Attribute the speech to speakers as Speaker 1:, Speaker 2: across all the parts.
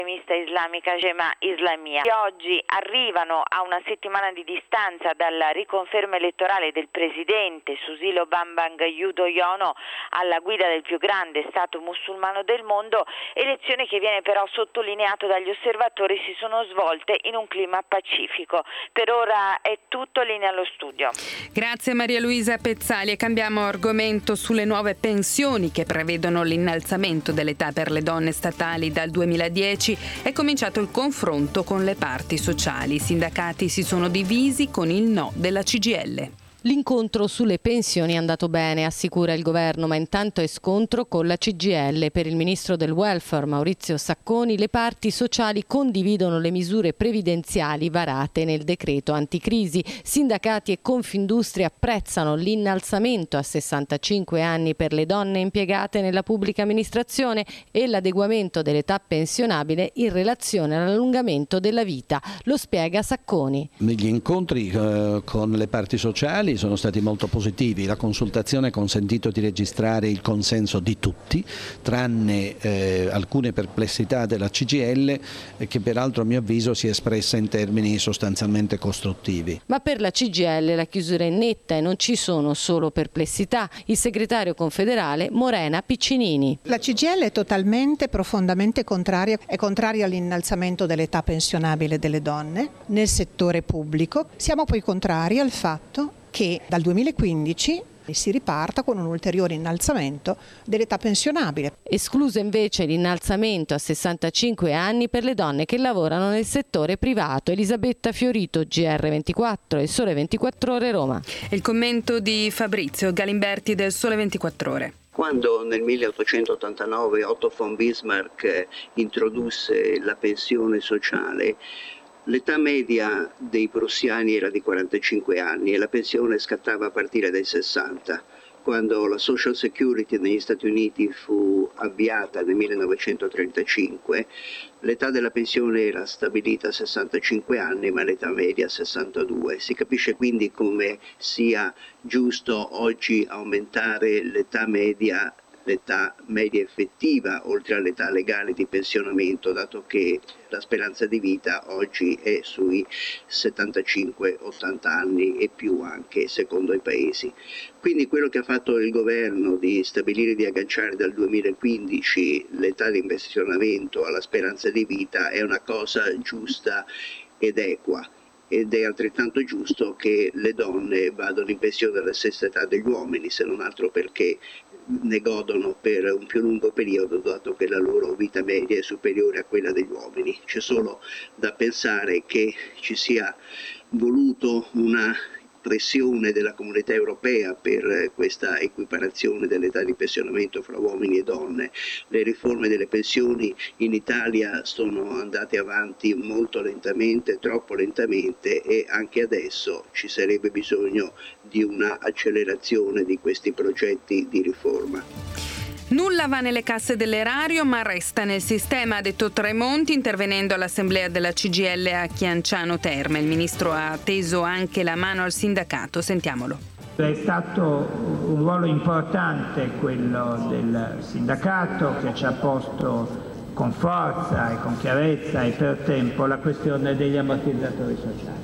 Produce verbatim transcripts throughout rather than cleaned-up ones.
Speaker 1: estremista islamica Jemaah Islamiyah, che oggi arrivano a una settimana di distanza dalla riconferma elettorale del presidente Susilo Bambang Yudhoyono alla guida del più grande Stato musulmano del mondo, elezioni che, viene però sottolineato dagli osservatori, si sono svolte in un clima pacifico. Per ora è tutto, linea allo studio.
Speaker 2: Grazie Maria Luisa Pezzali, e cambiamo argomento sulle nuove pensioni che prevedono l'innalzamento dell'età per le donne statali dal duemiladieci. È cominciato il confronto con le parti sociali. I sindacati si sono divisi con il no della C G I L.
Speaker 3: L'incontro sulle pensioni è andato bene, assicura il governo, ma intanto è scontro con la C G I L. Per il ministro del welfare Maurizio Sacconi, le parti sociali condividono le misure previdenziali varate nel decreto anticrisi. Sindacati e Confindustria apprezzano l'innalzamento a sessantacinque anni per le donne impiegate nella pubblica amministrazione e l'adeguamento dell'età pensionabile in relazione all'allungamento della vita. Lo spiega Sacconi.
Speaker 4: Negli incontri eh, con le parti sociali sono stati molto positivi. La consultazione ha consentito di registrare il consenso di tutti, tranne eh, alcune perplessità della C G I L, eh, che peraltro a mio avviso si è espressa in termini sostanzialmente costruttivi.
Speaker 3: Ma per la C G I L la chiusura è netta e non ci sono solo perplessità. Il segretario confederale Morena Piccinini.
Speaker 5: La C G I L è totalmente, profondamente contraria, è contraria all'innalzamento dell'età pensionabile delle donne nel settore pubblico. Siamo poi contrari al fatto che dal duemilaquindici si riparta con un ulteriore innalzamento dell'età pensionabile.
Speaker 3: Escluso invece l'innalzamento a sessantacinque anni per le donne che lavorano nel settore privato. Elisabetta Fiorito, G R ventiquattro e Sole ventiquattro Ore, Roma.
Speaker 2: Il commento di Fabrizio Galimberti del Sole ventiquattro Ore.
Speaker 6: Quando nel milleottocentottantanove Otto von Bismarck introdusse la pensione sociale, l'età media dei prussiani era di quarantacinque anni e la pensione scattava a partire dai sessanta. Quando la Social Security negli Stati Uniti fu avviata nel millenovecentotrentacinque, l'età della pensione era stabilita a sessantacinque anni, ma l'età media a sessantadue. Si capisce quindi come sia giusto oggi aumentare l'età media l'età media effettiva oltre all'età legale di pensionamento, dato che la speranza di vita oggi è sui settantacinque ottanta anni e più anche secondo i paesi. Quindi quello che ha fatto il governo di stabilire di agganciare dal duemilaquindici l'età di pensionamento alla speranza di vita è una cosa giusta ed equa. Ed è altrettanto giusto che le donne vadano in pensione alla stessa età degli uomini, se non altro perché ne godono per un più lungo periodo, dato che la loro vita media è superiore a quella degli uomini. C'è solo da pensare che ci sia voluto una pressione della Comunità Europea per questa equiparazione dell'età di pensionamento fra uomini e donne. Le riforme delle pensioni in Italia sono andate avanti molto lentamente, troppo lentamente, e anche adesso ci sarebbe bisogno di una accelerazione di questi progetti di riforma.
Speaker 2: Nulla va nelle casse dell'erario, ma resta nel sistema, ha detto Tremonti intervenendo all'assemblea della C G I L a Chianciano Terme. Il ministro ha teso anche la mano al sindacato. Sentiamolo.
Speaker 7: È stato un ruolo importante quello del sindacato, che ci ha posto con forza e con chiarezza e per tempo la questione degli ammortizzatori sociali.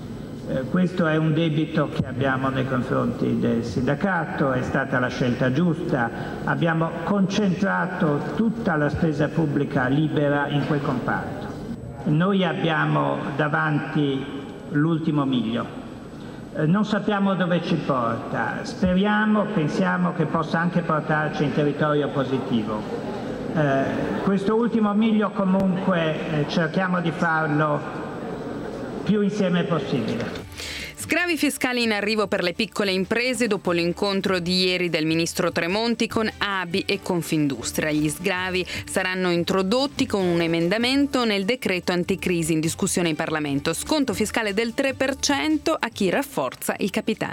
Speaker 7: Eh, questo è un debito che abbiamo nei confronti del sindacato, è stata la scelta giusta, abbiamo concentrato tutta la spesa pubblica libera in quel comparto. Noi abbiamo davanti l'ultimo miglio, eh, non sappiamo dove ci porta, speriamo, pensiamo che possa anche portarci in territorio positivo. Eh, questo ultimo miglio comunque eh, cerchiamo di farlo più insieme possibile.
Speaker 2: Sgravi fiscali in arrivo per le piccole imprese dopo l'incontro di ieri del ministro Tremonti con A B I e Confindustria. Gli sgravi saranno introdotti con un emendamento nel decreto anticrisi in discussione in Parlamento. Sconto fiscale del tre per cento a chi rafforza il capitale.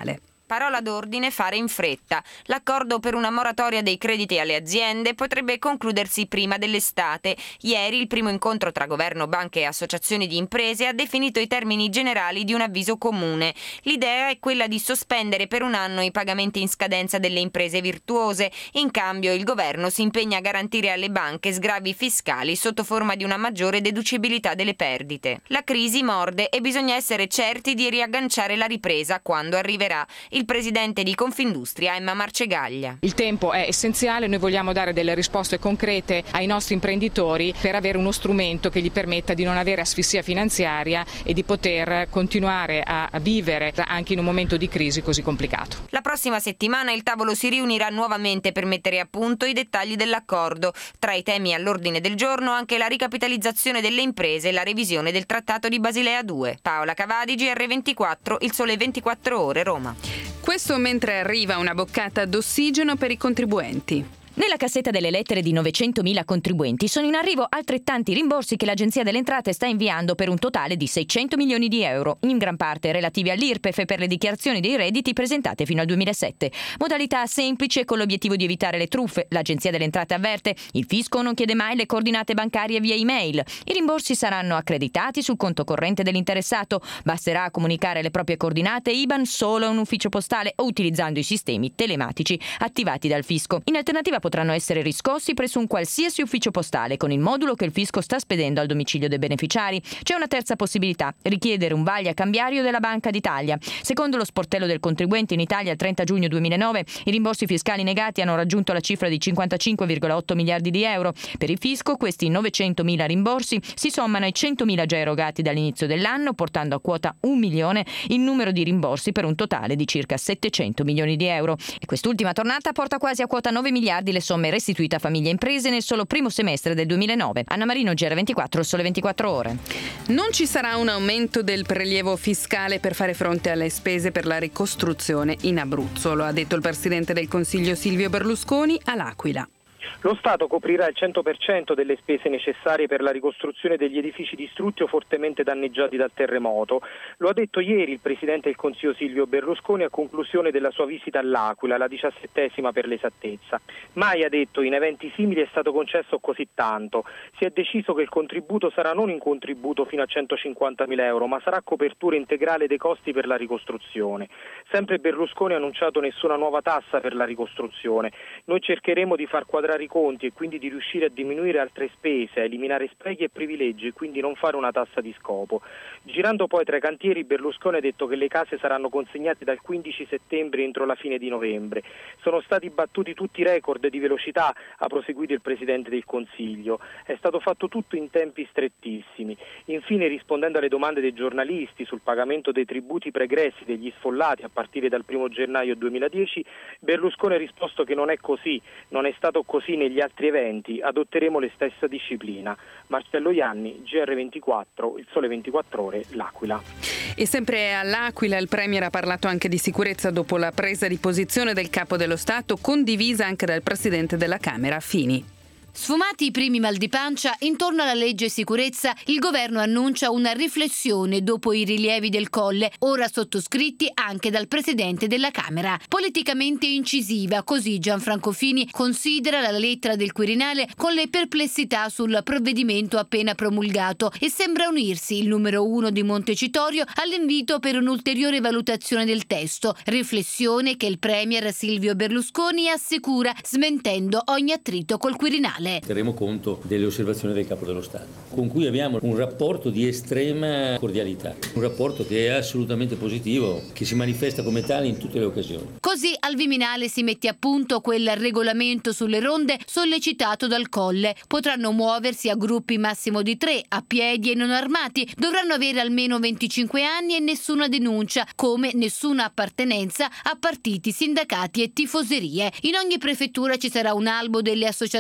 Speaker 8: Parola d'ordine: fare in fretta. L'accordo per una moratoria dei crediti alle aziende potrebbe concludersi prima dell'estate. Ieri il primo incontro tra governo, banche e associazioni di imprese ha definito i termini generali di un avviso comune. L'idea è quella di sospendere per un anno i pagamenti in scadenza delle imprese virtuose. In cambio il governo si impegna a garantire alle banche sgravi fiscali sotto forma di una maggiore deducibilità delle perdite. La crisi morde e bisogna essere certi di riagganciare la ripresa quando arriverà. Il presidente di Confindustria, Emma Marcegaglia.
Speaker 9: Il tempo è essenziale, noi vogliamo dare delle risposte concrete ai nostri imprenditori per avere uno strumento che gli permetta di non avere asfissia finanziaria e di poter continuare a vivere anche in un momento di crisi così complicato.
Speaker 8: La prossima settimana il tavolo si riunirà nuovamente per mettere a punto i dettagli dell'accordo. Tra i temi all'ordine del giorno anche la ricapitalizzazione delle imprese e la revisione del Trattato di Basilea due. Paola Cavadi, G R ventiquattro, Il Sole ventiquattro Ore, Roma.
Speaker 2: Questo mentre arriva una boccata d'ossigeno per i contribuenti.
Speaker 10: Nella cassetta delle lettere di novecentomila contribuenti sono in arrivo altrettanti rimborsi che l'Agenzia delle Entrate sta inviando per un totale di seicento milioni di euro, in gran parte relativi all'I R P E F per le dichiarazioni dei redditi presentate fino al duemilasette. Modalità semplice con l'obiettivo di evitare le truffe. L'Agenzia delle Entrate avverte: il fisco non chiede mai le coordinate bancarie via email. I rimborsi saranno accreditati sul conto corrente dell'interessato. Basterà comunicare le proprie coordinate I B A N solo a un ufficio postale o utilizzando i sistemi telematici attivati dal fisco. In alternativa potranno essere riscossi presso un qualsiasi ufficio postale con il modulo che il fisco sta spedendo al domicilio dei beneficiari. C'è una terza possibilità: richiedere un vaglia cambiario della Banca d'Italia. Secondo lo sportello del contribuente, in Italia al trenta giugno duemilanove i rimborsi fiscali negati hanno raggiunto la cifra di cinquantacinque virgola otto miliardi di euro. Per il fisco questi novecentomila rimborsi si sommano ai centomila già erogati dall'inizio dell'anno, portando a quota un milione il numero di rimborsi per un totale di circa settecento milioni di euro. E quest'ultima tornata porta quasi a quota nove miliardi le somme restituite a famiglie e imprese nel solo primo semestre del duemilanove. Anna Marino, G R ventiquattro, Il Sole ventiquattro Ore.
Speaker 2: Non ci sarà un aumento del prelievo fiscale per fare fronte alle spese per la ricostruzione in Abruzzo, lo ha detto il Presidente del Consiglio Silvio Berlusconi all'Aquila.
Speaker 11: Lo Stato coprirà il cento per cento delle spese necessarie per la ricostruzione degli edifici distrutti o fortemente danneggiati dal terremoto. Lo ha detto ieri il Presidente del Consiglio Silvio Berlusconi a conclusione della sua visita all'Aquila, la diciassettesima per l'esattezza. Mai, ha detto, in eventi simili è stato concesso così tanto. Si è deciso che il contributo sarà non un contributo fino a centocinquantamila euro, ma sarà copertura integrale dei costi per la ricostruzione. Sempre Berlusconi ha annunciato nessuna nuova tassa per la ricostruzione. Noi cercheremo di far quadrare i conti e quindi di riuscire a diminuire altre spese, a eliminare sprechi e privilegi e quindi non fare una tassa di scopo. Girando poi tra i cantieri, Berlusconi ha detto che le case saranno consegnate dal quindici settembre entro la fine di novembre. Sono stati battuti tutti i record di velocità, ha proseguito il Presidente del Consiglio. È stato fatto tutto in tempi strettissimi. Infine, rispondendo alle domande dei giornalisti sul pagamento dei tributi pregressi degli sfollati a partire dal primo gennaio duemiladieci, Berlusconi ha risposto che non è così, non è stato così negli altri eventi, adotteremo la stessa disciplina. Marcello Ianni, G R ventiquattro, Il Sole ventiquattro Ore, L'Aquila.
Speaker 2: E sempre all'Aquila il Premier ha parlato anche di sicurezza dopo la presa di posizione del Capo dello Stato, condivisa anche dal Presidente della Camera, Fini.
Speaker 12: Sfumati i primi mal di pancia, intorno alla legge sicurezza il governo annuncia una riflessione dopo i rilievi del Colle, ora sottoscritti anche dal Presidente della Camera. Politicamente incisiva, così Gianfranco Fini considera la lettera del Quirinale con le perplessità sul provvedimento appena promulgato e sembra unirsi il numero uno di Montecitorio all'invito per un'ulteriore valutazione del testo, riflessione che il Premier Silvio Berlusconi assicura smentendo ogni attrito col Quirinale.
Speaker 13: Terremo conto delle osservazioni del Capo dello Stato, con cui abbiamo un rapporto di estrema cordialità, un rapporto che è assolutamente positivo, che si manifesta come tale in tutte le occasioni.
Speaker 12: Così al Viminale si mette a punto quel regolamento sulle ronde sollecitato dal Colle. Potranno muoversi a gruppi massimo di tre, a piedi e non armati, dovranno avere almeno venticinque anni e nessuna denuncia, come nessuna appartenenza a partiti, sindacati e tifoserie. In ogni prefettura ci sarà un albo delle associazioni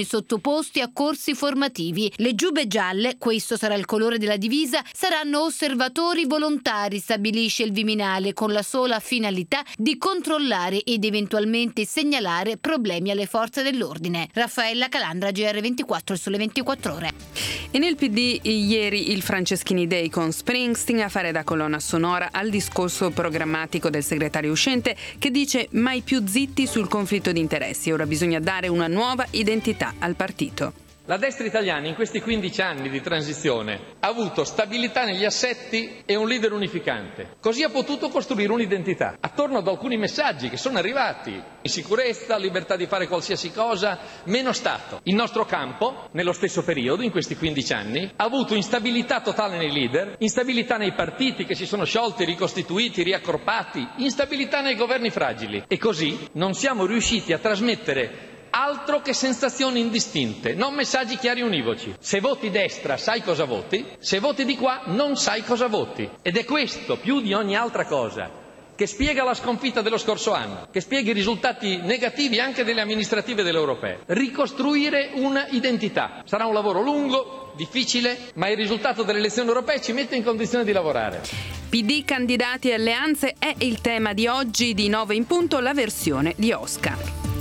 Speaker 12: sottoposti a corsi formativi. Le giubbe gialle, questo sarà il colore della divisa, saranno osservatori volontari, stabilisce il Viminale, con la sola finalità di controllare ed eventualmente segnalare problemi alle forze dell'ordine. Raffaella Calandra, G R ventiquattro, il Sole ventiquattro Ore.
Speaker 2: E nel P D ieri il Franceschini Day con Springsteen a fare da colonna sonora al discorso programmatico del segretario uscente, che dice mai più zitti sul conflitto di interessi, ora bisogna dare una nuova identità al partito.
Speaker 14: La destra italiana in questi quindici anni di transizione ha avuto stabilità negli assetti e un leader unificante. Così ha potuto costruire un'identità attorno ad alcuni messaggi che sono arrivati: in sicurezza, libertà di fare qualsiasi cosa, meno Stato. Il nostro campo, nello stesso periodo, in questi quindici anni, ha avuto instabilità totale nei leader, instabilità nei partiti che si sono sciolti, ricostituiti, riaccorpati, instabilità nei governi fragili. E così non siamo riusciti a trasmettere altro che sensazioni indistinte, non messaggi chiari e univoci. Se voti destra sai cosa voti, se voti di qua non sai cosa voti. Ed è questo, più di ogni altra cosa, che spiega la sconfitta dello scorso anno, che spiega i risultati negativi anche delle amministrative e delle europee. Ricostruire una identità. Sarà un lavoro lungo, difficile, ma il risultato delle elezioni europee ci mette in condizione di lavorare.
Speaker 2: P D, candidati e alleanze è il tema di oggi di nove in punto, la versione di Oscar.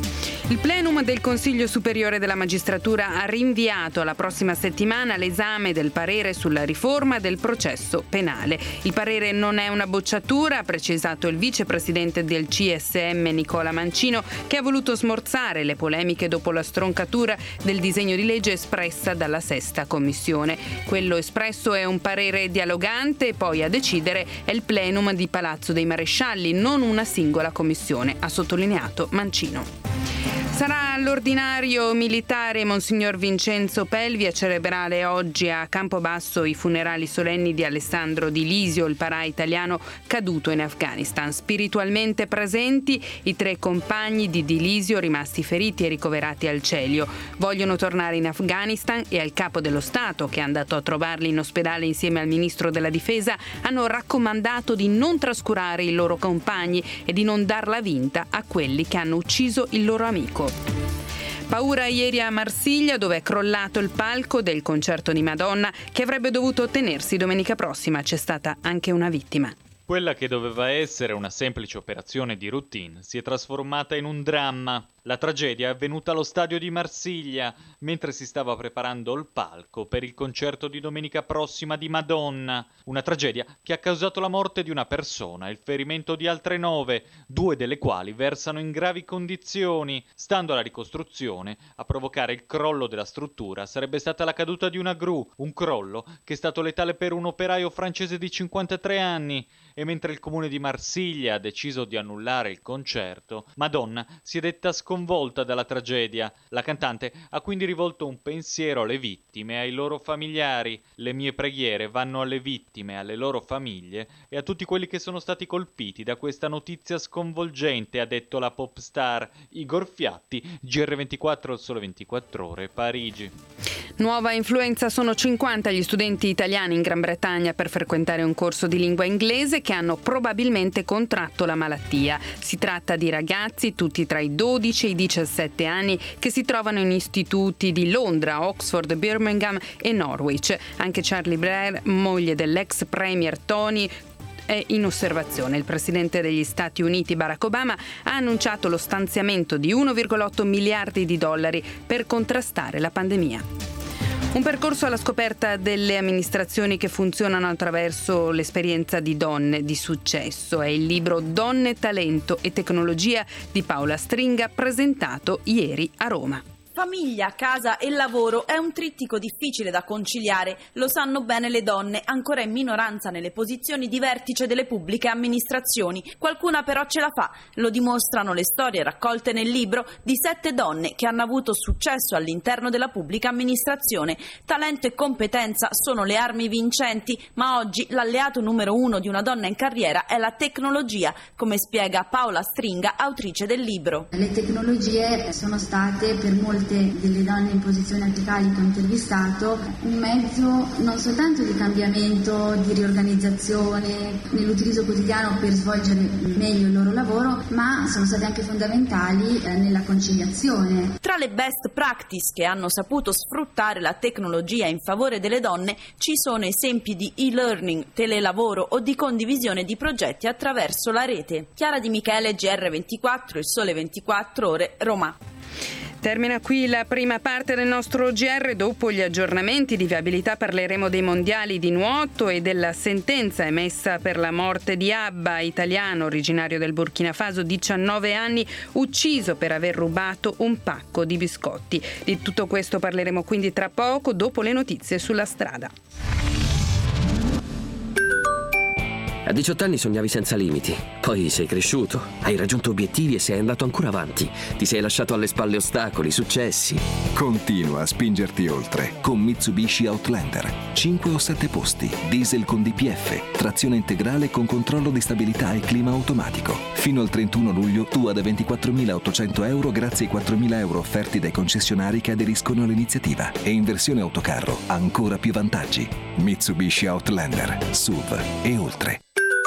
Speaker 2: Il plenum del Consiglio Superiore della Magistratura ha rinviato alla prossima settimana l'esame del parere sulla riforma del processo penale. Il parere non è una bocciatura, ha precisato il vicepresidente del C S M Nicola Mancino, che ha voluto smorzare le polemiche dopo la stroncatura del disegno di legge espressa dalla sesta commissione. Quello espresso è un parere dialogante e poi a decidere è il plenum di Palazzo dei Marescialli, non una singola commissione, ha sottolineato Mancino. Sarà all'ordinario militare Monsignor Vincenzo Pelvi a celebrare oggi a Campobasso i funerali solenni di Alessandro Di Lisio, il parà italiano caduto in Afghanistan. Spiritualmente presenti i tre compagni di Di Lisio rimasti feriti e ricoverati al Celio. Vogliono tornare in Afghanistan e al capo dello Stato, che è andato a trovarli in ospedale insieme al ministro della Difesa, hanno raccomandato di non trascurare i loro compagni e di non darla vinta a quelli che hanno ucciso il loro amico. Paura ieri a Marsiglia, dove è crollato il palco del concerto di Madonna che avrebbe dovuto tenersi domenica prossima. C'è stata anche una vittima.
Speaker 15: Quella che doveva essere una semplice operazione di routine si è trasformata in un dramma. La tragedia è avvenuta allo stadio di Marsiglia, mentre si stava preparando il palco per il concerto di domenica prossima di Madonna. Una tragedia che ha causato la morte di una persona e il ferimento di altre nove, due delle quali versano in gravi condizioni. Stando alla ricostruzione, a provocare il crollo della struttura sarebbe stata la caduta di una gru, un crollo che è stato letale per un operaio francese di cinquantatré anni. E mentre il comune di Marsiglia ha deciso di annullare il concerto, Madonna si è detta sconvolta dalla tragedia. La cantante ha quindi rivolto un pensiero alle vittime e ai loro familiari. Le mie preghiere vanno alle vittime, alle loro famiglie e a tutti quelli che sono stati colpiti da questa notizia sconvolgente, ha detto la pop star. Igor Fiatti, G R ventiquattro, il Sole ventiquattro Ore, Parigi.
Speaker 2: Nuova influenza, sono cinquanta gli studenti italiani in Gran Bretagna per frequentare un corso di lingua inglese che hanno probabilmente contratto la malattia. Si tratta di ragazzi tutti tra i dodici e i diciassette anni che si trovano in istituti di Londra, Oxford, Birmingham e Norwich. Anche Charlie Blair, moglie dell'ex premier Tony, è in osservazione. Il presidente degli Stati Uniti Barack Obama ha annunciato lo stanziamento di uno virgola otto miliardi di dollari per contrastare la pandemia. Un percorso alla scoperta delle amministrazioni che funzionano attraverso l'esperienza di donne di successo. È il libro Donne, Talento e Tecnologia di Paola Stringa, presentato ieri a Roma.
Speaker 16: Famiglia, casa e lavoro è un trittico difficile da conciliare, lo sanno bene le donne, ancora in minoranza nelle posizioni di vertice delle pubbliche amministrazioni. Qualcuna però ce la fa, lo dimostrano le storie raccolte nel libro di sette donne che hanno avuto successo all'interno della pubblica amministrazione. Talento e competenza sono le armi vincenti, ma oggi l'alleato numero uno di una donna in carriera è la tecnologia, come spiega Paola Stringa, autrice del libro.
Speaker 17: Le tecnologie sono state per molti molte delle donne in posizioni apicali che ho intervistato, un mezzo non soltanto di cambiamento, di riorganizzazione nell'utilizzo quotidiano per svolgere meglio il loro lavoro, ma sono state anche fondamentali eh, nella conciliazione.
Speaker 16: Tra le best practice che hanno saputo sfruttare la tecnologia in favore delle donne ci sono esempi di e-learning, telelavoro o di condivisione di progetti attraverso la rete. Chiara Di Michele, G R ventiquattro, Il Sole ventiquattro Ore, Roma.
Speaker 2: Termina qui la prima parte del nostro G R. Dopo gli aggiornamenti di viabilità parleremo dei mondiali di nuoto e della sentenza emessa per la morte di Abba, italiano originario del Burkina Faso, diciannove anni, ucciso per aver rubato un pacco di biscotti. Di tutto questo parleremo quindi tra poco, dopo le notizie sulla strada.
Speaker 18: A diciotto anni sognavi senza limiti, poi sei cresciuto, hai raggiunto obiettivi e sei andato ancora avanti. Ti sei lasciato alle spalle ostacoli, successi.
Speaker 19: Continua a spingerti oltre con Mitsubishi Outlander. cinque o sette posti, diesel con D P F, trazione integrale con controllo di stabilità e clima automatico. Fino al trentuno luglio tu ad ventiquattromilaottocento euro grazie ai quattromila euro offerti dai concessionari che aderiscono all'iniziativa. E in versione autocarro ancora più vantaggi. Mitsubishi Outlander, S U V e oltre.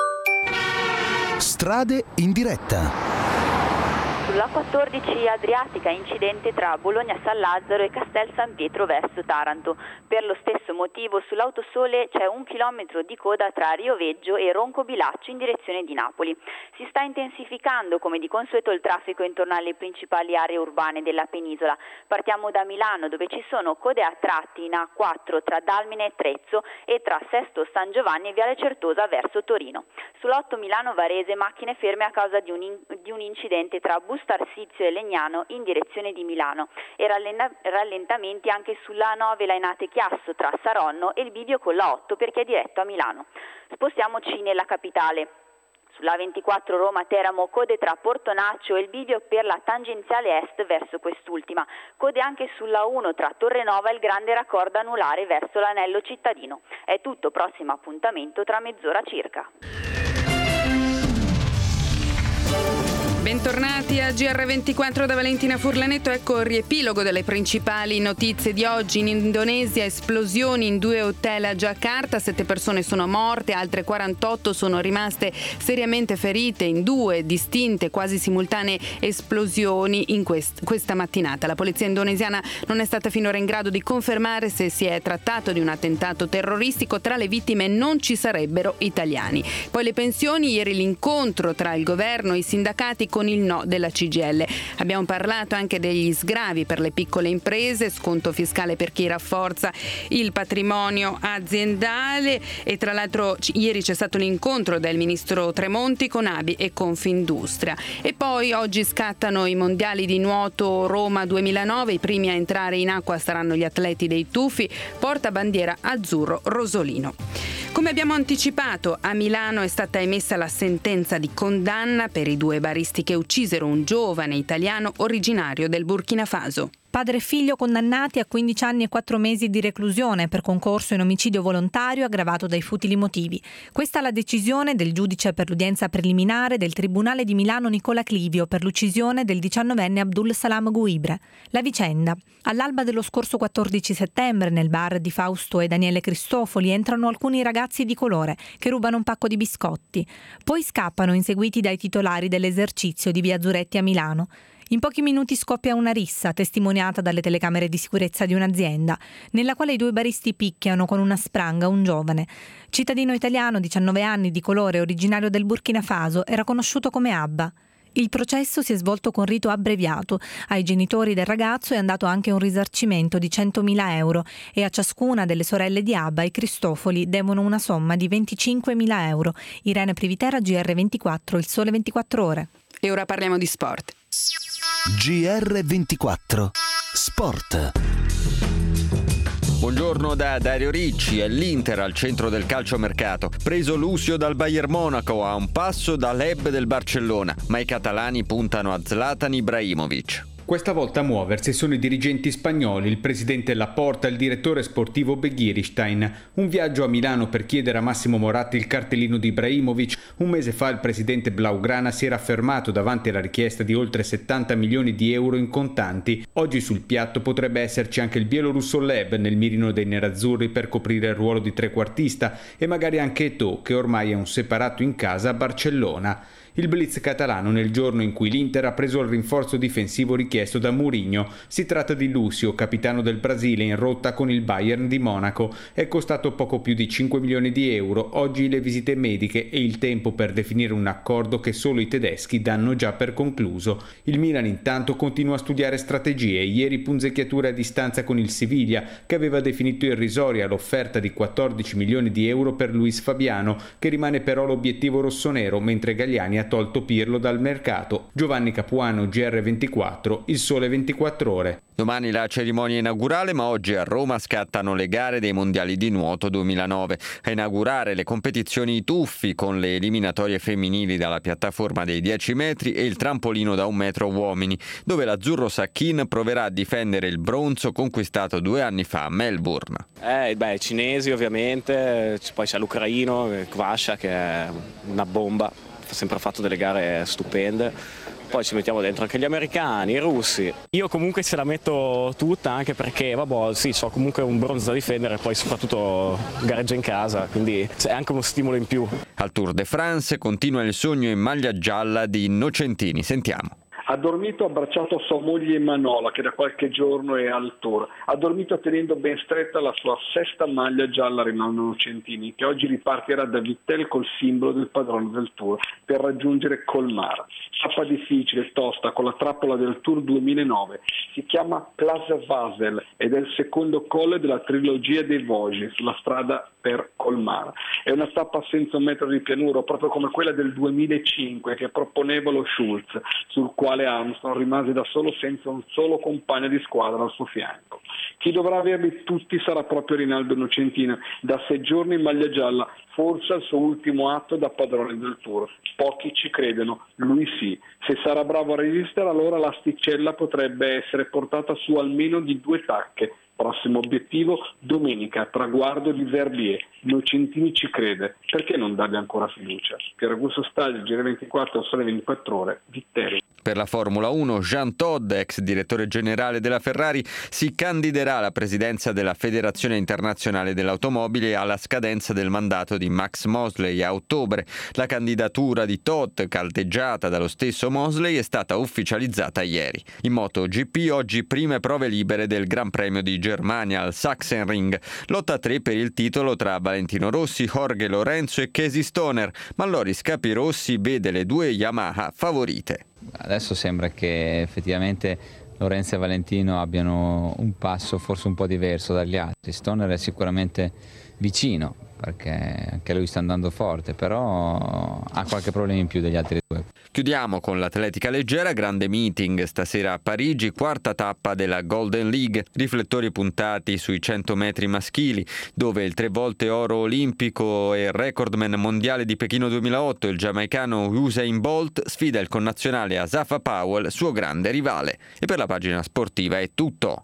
Speaker 20: Strade in diretta.
Speaker 1: Sulla quattordici Adriatica, incidente tra Bologna San Lazzaro e Castel San Pietro verso Taranto. Per lo stesso motivo sull'Autosole c'è un chilometro di coda tra Rioveggio e Roncobilaccio in direzione di Napoli. Si sta intensificando come di consueto il traffico intorno alle principali aree urbane della penisola. Partiamo da Milano, dove ci sono code a tratti in A quattro tra Dalmine e Trezzo e tra Sesto San Giovanni e Viale Certosa verso Torino. Sull'otto Milano-Varese macchine ferme a causa di un, in, di un incidente tra Bustarsizio e Legnano in direzione di Milano e rallentamenti anche sulla A nove Lainate Chiasso tra Saronno e il bivio con la otto per chi è diretto a Milano. Spostiamoci nella capitale. Sulla ventiquattro Roma-Teramo code tra Portonaccio e il bivio per la tangenziale est verso quest'ultima. Code anche sulla uno tra Torrenova e il grande raccordo anulare verso l'anello cittadino. È tutto, prossimo appuntamento tra mezz'ora circa.
Speaker 2: Bentornati a G R ventiquattro da Valentina Furlanetto. Ecco il riepilogo delle principali notizie di oggi. In Indonesia esplosioni in due hotel a Giacarta, sette persone sono morte, altre quarantotto sono rimaste seriamente ferite in due distinte, quasi simultanee esplosioni in quest- questa mattinata. La polizia indonesiana non è stata finora in grado di confermare se si è trattato di un attentato terroristico. Tra le vittime non ci sarebbero italiani. Poi le pensioni, ieri l'incontro tra il governo e i sindacati con il no della C G I L. Abbiamo parlato anche degli sgravi per le piccole imprese, sconto fiscale per chi rafforza il patrimonio aziendale e tra l'altro ieri c'è stato l'incontro del ministro Tremonti con A B I e Confindustria. E poi oggi scattano i mondiali di nuoto Roma duemilanove, i primi a entrare in acqua saranno gli atleti dei tuffi, portabandiera azzurro Rosolino. Come abbiamo anticipato, a Milano è stata emessa la sentenza di condanna per i due baristi che uccisero un giovane italiano originario del Burkina Faso.
Speaker 21: Padre e figlio condannati a quindici anni e quattro mesi di reclusione per concorso in omicidio volontario aggravato dai futili motivi. Questa è la decisione del giudice per l'udienza preliminare del Tribunale di Milano Nicola Clivio per l'uccisione del diciannovenne Abdul Salam Guibre. La vicenda. All'alba dello scorso quattordici settembre nel bar di Fausto e Daniele Cristofoli entrano alcuni ragazzi di colore che rubano un pacco di biscotti. Poi scappano inseguiti dai titolari dell'esercizio di via Zuretti a Milano. In pochi minuti scoppia una rissa, testimoniata dalle telecamere di sicurezza di un'azienda, nella quale i due baristi picchiano con una spranga un giovane. Cittadino italiano, diciannove anni, di colore, originario del Burkina Faso, era conosciuto come Abba. Il processo si è svolto con rito abbreviato. Ai genitori del ragazzo è andato anche un risarcimento di centomila euro e a ciascuna delle sorelle di Abba i Cristofoli devono una somma di venticinquemila euro. Irene Privitera, G R ventiquattro, Il Sole ventiquattro Ore.
Speaker 2: E ora parliamo di sport.
Speaker 20: G R ventiquattro Sport.
Speaker 22: Buongiorno da Dario Ricci. È l'Inter al centro del calciomercato. Preso Lucio dal Bayern Monaco, a un passo dall'Eb del Barcellona, ma i catalani puntano a Zlatan Ibrahimovic.
Speaker 4: Questa volta a muoversi sono i dirigenti spagnoli, il presidente Laporta e il direttore sportivo Begiristain. Un viaggio a Milano per chiedere a Massimo Moratti il cartellino di Ibrahimovic. Un mese fa il presidente Blaugrana si era affermato davanti alla richiesta di oltre settanta milioni di euro in contanti. Oggi sul piatto potrebbe esserci anche il bielorusso Lev nel mirino dei nerazzurri per coprire il ruolo di trequartista e magari anche Eto'o, che ormai è un separato in casa a Barcellona. Il blitz catalano nel giorno in cui l'Inter ha preso il rinforzo difensivo richiesto da Mourinho. Si tratta di Lucio, capitano del Brasile, in rotta con il Bayern di Monaco. È costato poco più di cinque milioni di euro. Oggi le visite mediche e il tempo per definire un accordo che solo i tedeschi danno già per concluso. Il Milan intanto continua a studiare strategie. Ieri punzecchiature a distanza con il Siviglia, che aveva definito irrisoria l'offerta di quattordici milioni di euro per Luis Fabiano, che rimane però l'obiettivo rossonero, mentre Galliani ha tolto Pirlo dal mercato. Giovanni Capuano, G R ventiquattro, Il Sole ventiquattro Ore.
Speaker 22: Domani la cerimonia inaugurale, ma oggi a Roma scattano le gare dei mondiali di nuoto duemilanove. A inaugurare le competizioni i tuffi con le eliminatorie femminili dalla piattaforma dei dieci metri e il trampolino da un metro uomini, dove l'azzurro Sacchin proverà a difendere il bronzo conquistato due anni fa a Melbourne.
Speaker 5: Eh, beh, i cinesi ovviamente, poi c'è l'ucraino, Kvasha, che è una bomba, ha sempre fatto delle gare stupende. Poi ci mettiamo dentro anche gli americani, i russi. Io comunque ce la metto tutta, anche perché, vabbè, sì, ho comunque un bronzo da difendere, poi soprattutto gareggia in casa, quindi è anche uno stimolo in più.
Speaker 22: Al Tour de France continua il sogno in maglia gialla di Innocentini. Sentiamo.
Speaker 23: Ha dormito abbracciato sua moglie Manola, che da qualche giorno è al Tour. Ha dormito tenendo ben stretta la sua sesta maglia gialla Rinaldo Innocentini, che oggi ripartirà da Vittel col simbolo del padrone del Tour per raggiungere Colmar. Tappa difficile, tosta, con la trappola del Tour duemilanove. Si chiama Plaza Vasel ed è il secondo colle della trilogia dei Vosges sulla strada per Colmar. È una tappa senza un metro di pianura, proprio come quella del duemilacinque che proponeva lo Schulz, sul quale Armstrong rimase da solo senza un solo compagno di squadra al suo fianco. Chi dovrà averli tutti sarà proprio Rinaldo Innocentini, da sei giorni in maglia gialla, forse al suo ultimo atto da padrone del Tour. Pochi ci credono, lui sì. Se sarà bravo a resistere, allora l'asticella potrebbe essere portata su almeno di due tacche. Prossimo obiettivo, domenica, traguardo di Verbier. Innocentini ci crede, perché non dargli ancora fiducia? Pier Augusto Stagli, G R ventiquattro, Sole ventiquattro Ore, Vitteri.
Speaker 22: Per la Formula uno, Jean Todt, ex direttore generale della Ferrari, si candiderà alla presidenza della Federazione Internazionale dell'Automobile alla scadenza del mandato di Max Mosley a ottobre. La candidatura di Todt, caldeggiata dallo stesso Mosley, è stata ufficializzata ieri. In MotoGP oggi prime prove libere del Gran Premio di Germania al Sachsenring. Lotta a tre per il titolo tra Valentino Rossi, Jorge Lorenzo e Casey Stoner, ma Loris Capirossi vede le due Yamaha favorite.
Speaker 24: Adesso sembra che effettivamente Lorenzo e Valentino abbiano un passo forse un po' diverso dagli altri. Stoner è sicuramente vicino, perché anche lui sta andando forte, però ha qualche problema in più degli altri due.
Speaker 22: Chiudiamo con l'atletica leggera, grande meeting stasera a Parigi, quarta tappa della Golden League, riflettori puntati sui cento metri maschili, dove il tre volte oro olimpico e recordman mondiale di Pechino duemilaotto, il giamaicano Usain Bolt, sfida il connazionale Asafa Powell, suo grande rivale. E per la pagina sportiva è tutto.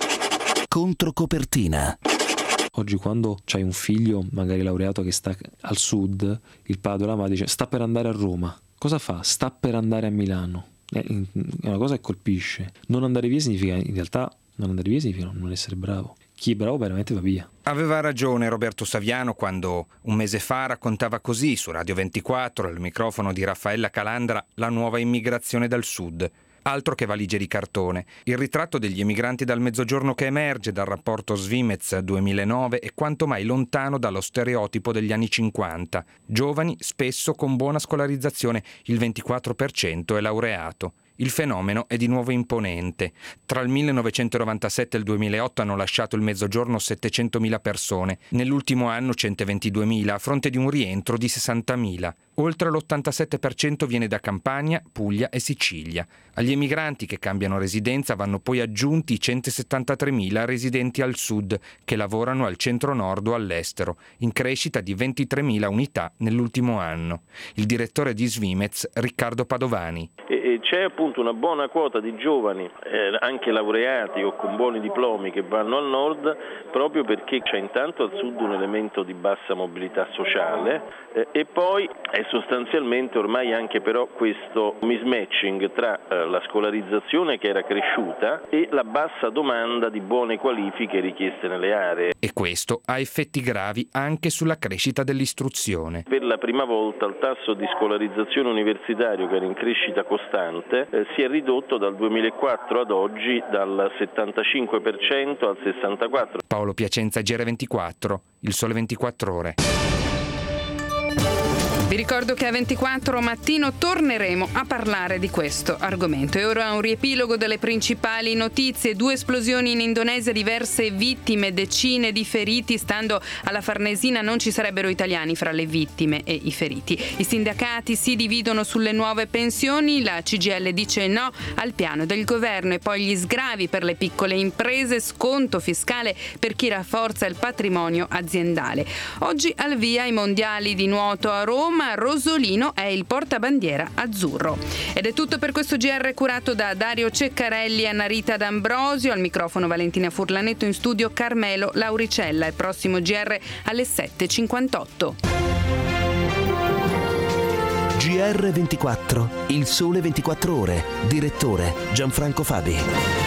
Speaker 20: Controcopertina.
Speaker 25: Oggi quando c'hai un figlio magari laureato che sta al sud, il padre o la madre dice sta per andare a Roma, cosa fa? Sta per andare a Milano. È una cosa che colpisce. Non andare via significa, in realtà non andare via significa non essere bravo. Chi è bravo veramente va via.
Speaker 26: Aveva ragione Roberto Saviano quando un mese fa raccontava così su Radio ventiquattro al microfono di Raffaella Calandra la nuova immigrazione dal sud. Altro che valigie di cartone. Il ritratto degli emigranti dal mezzogiorno che emerge dal rapporto Svimez duemilanove è quanto mai lontano dallo stereotipo degli anni cinquanta. Giovani, spesso con buona scolarizzazione, il ventiquattro per cento è laureato. Il fenomeno è di nuovo imponente. Tra il millenovecentonovantasette e il duemilaotto hanno lasciato il mezzogiorno settecentomila persone, nell'ultimo anno centoventiduemila, a fronte di un rientro di sessantamila. Oltre l'ottantasette per cento viene da Campania, Puglia e Sicilia. Agli emigranti che cambiano residenza vanno poi aggiunti i centosettantatremila residenti al sud, che lavorano al centro-nord o all'estero, in crescita di ventitremila unità nell'ultimo anno. Il direttore di Svimez, Riccardo Padovani.
Speaker 27: E
Speaker 3: c'è appunto una buona quota di giovani, eh, anche laureati o con buoni diplomi, che vanno al nord proprio perché c'è intanto al sud un elemento di bassa mobilità sociale eh, e poi è sostanzialmente ormai anche però questo mismatching tra eh, la scolarizzazione che era cresciuta e la bassa domanda di buone qualifiche richieste nelle aree.
Speaker 26: E questo ha effetti gravi anche sulla crescita dell'istruzione.
Speaker 3: Per la prima volta il tasso di scolarizzazione universitario, che era in crescita costante, eh, si è ridotto dal duemilaquattro ad oggi dal settantacinque per cento al sessantaquattro per cento.
Speaker 26: Paolo Piacenza, G R ventiquattro, Il Sole ventiquattro Ore.
Speaker 2: Vi ricordo che a ventiquattro mattino torneremo a parlare di questo argomento. E ora un riepilogo delle principali notizie. Due esplosioni in Indonesia, diverse vittime, decine di feriti. Stando alla Farnesina non ci sarebbero italiani fra le vittime e i feriti. I sindacati si dividono sulle nuove pensioni. La C G I L dice no al piano del governo. E poi gli sgravi per le piccole imprese, sconto fiscale per chi rafforza il patrimonio aziendale. Oggi al via i mondiali di nuoto a Roma. Rosolino è il portabandiera azzurro. Ed è tutto per questo G R curato da Dario Ceccarelli e Annarita D'Ambrosio. Al microfono Valentina Furlanetto, in studio Carmelo Lauricella. Il prossimo G R alle sette e cinquantotto.
Speaker 20: G R ventiquattro, Il Sole ventiquattro Ore. Direttore Gianfranco Fabi.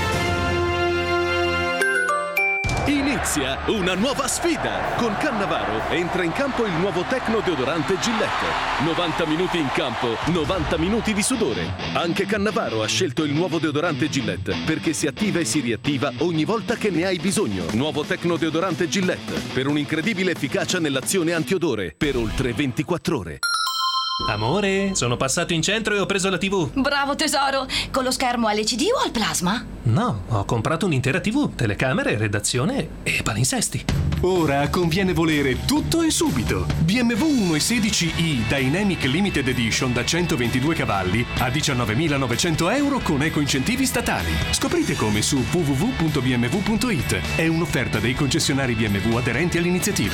Speaker 6: Inizia una nuova sfida! Con Cannavaro entra in campo il nuovo tecno deodorante Gillette. novanta minuti in campo, novanta minuti di sudore. Anche Cannavaro ha scelto il nuovo deodorante Gillette perché si attiva e si riattiva ogni volta che ne hai bisogno. Nuovo tecno deodorante Gillette per un'incredibile efficacia nell'azione antiodore per oltre ventiquattro ore.
Speaker 7: Amore, sono passato in centro e ho preso la tivù.
Speaker 8: Bravo tesoro, con lo schermo L C D o al plasma?
Speaker 7: No, ho comprato un'intera tivù, telecamere, redazione e palinsesti. Ora conviene volere tutto e subito. B M W uno e sedici i Dynamic Limited Edition da centoventidue cavalli a diciannovemilanovecento euro con eco incentivi statali. Scoprite come su w w w punto b m w punto i t. È un'offerta dei concessionari B M W aderenti all'iniziativa.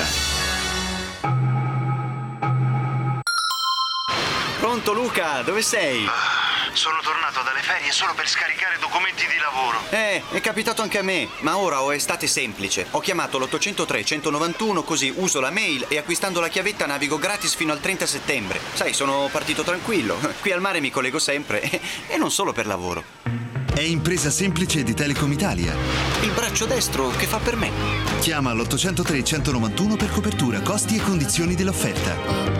Speaker 9: Pronto Luca, dove sei?
Speaker 10: Sono tornato dalle ferie solo per scaricare documenti di lavoro.
Speaker 9: Eh, è capitato anche a me, ma ora ho estate semplice. Ho chiamato l'ottocentotre centonovantuno, così uso la mail e acquistando la chiavetta navigo gratis fino al trenta settembre. Sai, sono partito tranquillo. Qui al mare mi collego sempre e non solo per lavoro.
Speaker 10: È impresa semplice di Telecom Italia.
Speaker 9: Il braccio destro che fa per me.
Speaker 10: Chiama l'ottocentotre centonovantuno per copertura, costi e condizioni dell'offerta.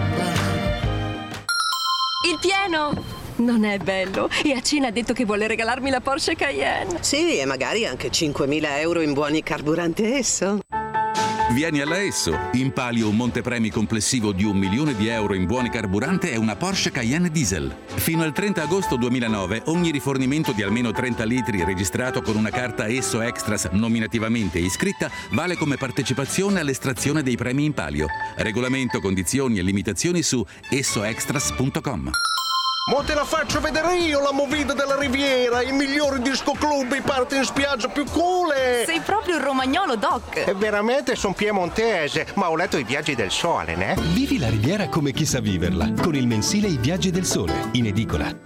Speaker 27: Il pieno! Non è bello? E a cena ha detto che vuole regalarmi la Porsche Cayenne.
Speaker 28: Sì, e magari anche cinquemila euro in buoni carburante Esso.
Speaker 29: Vieni alla Esso, in palio un montepremi complessivo di un milione di euro in buoni carburante e una Porsche Cayenne diesel. Fino al trenta agosto duemilanove ogni rifornimento di almeno trenta litri registrato con una carta Esso Extras nominativamente iscritta vale come partecipazione all'estrazione dei premi in palio. Regolamento, condizioni e limitazioni su essoextras punto com.
Speaker 30: Mo te la faccio vedere io la movida della Riviera, i migliori disco club, i party in spiaggia più cool.
Speaker 27: Sei proprio il romagnolo, Doc.
Speaker 30: E veramente son piemontese, ma ho letto i viaggi del sole, né?
Speaker 31: Vivi la Riviera come chi sa viverla, con il mensile I Viaggi del Sole, in edicola.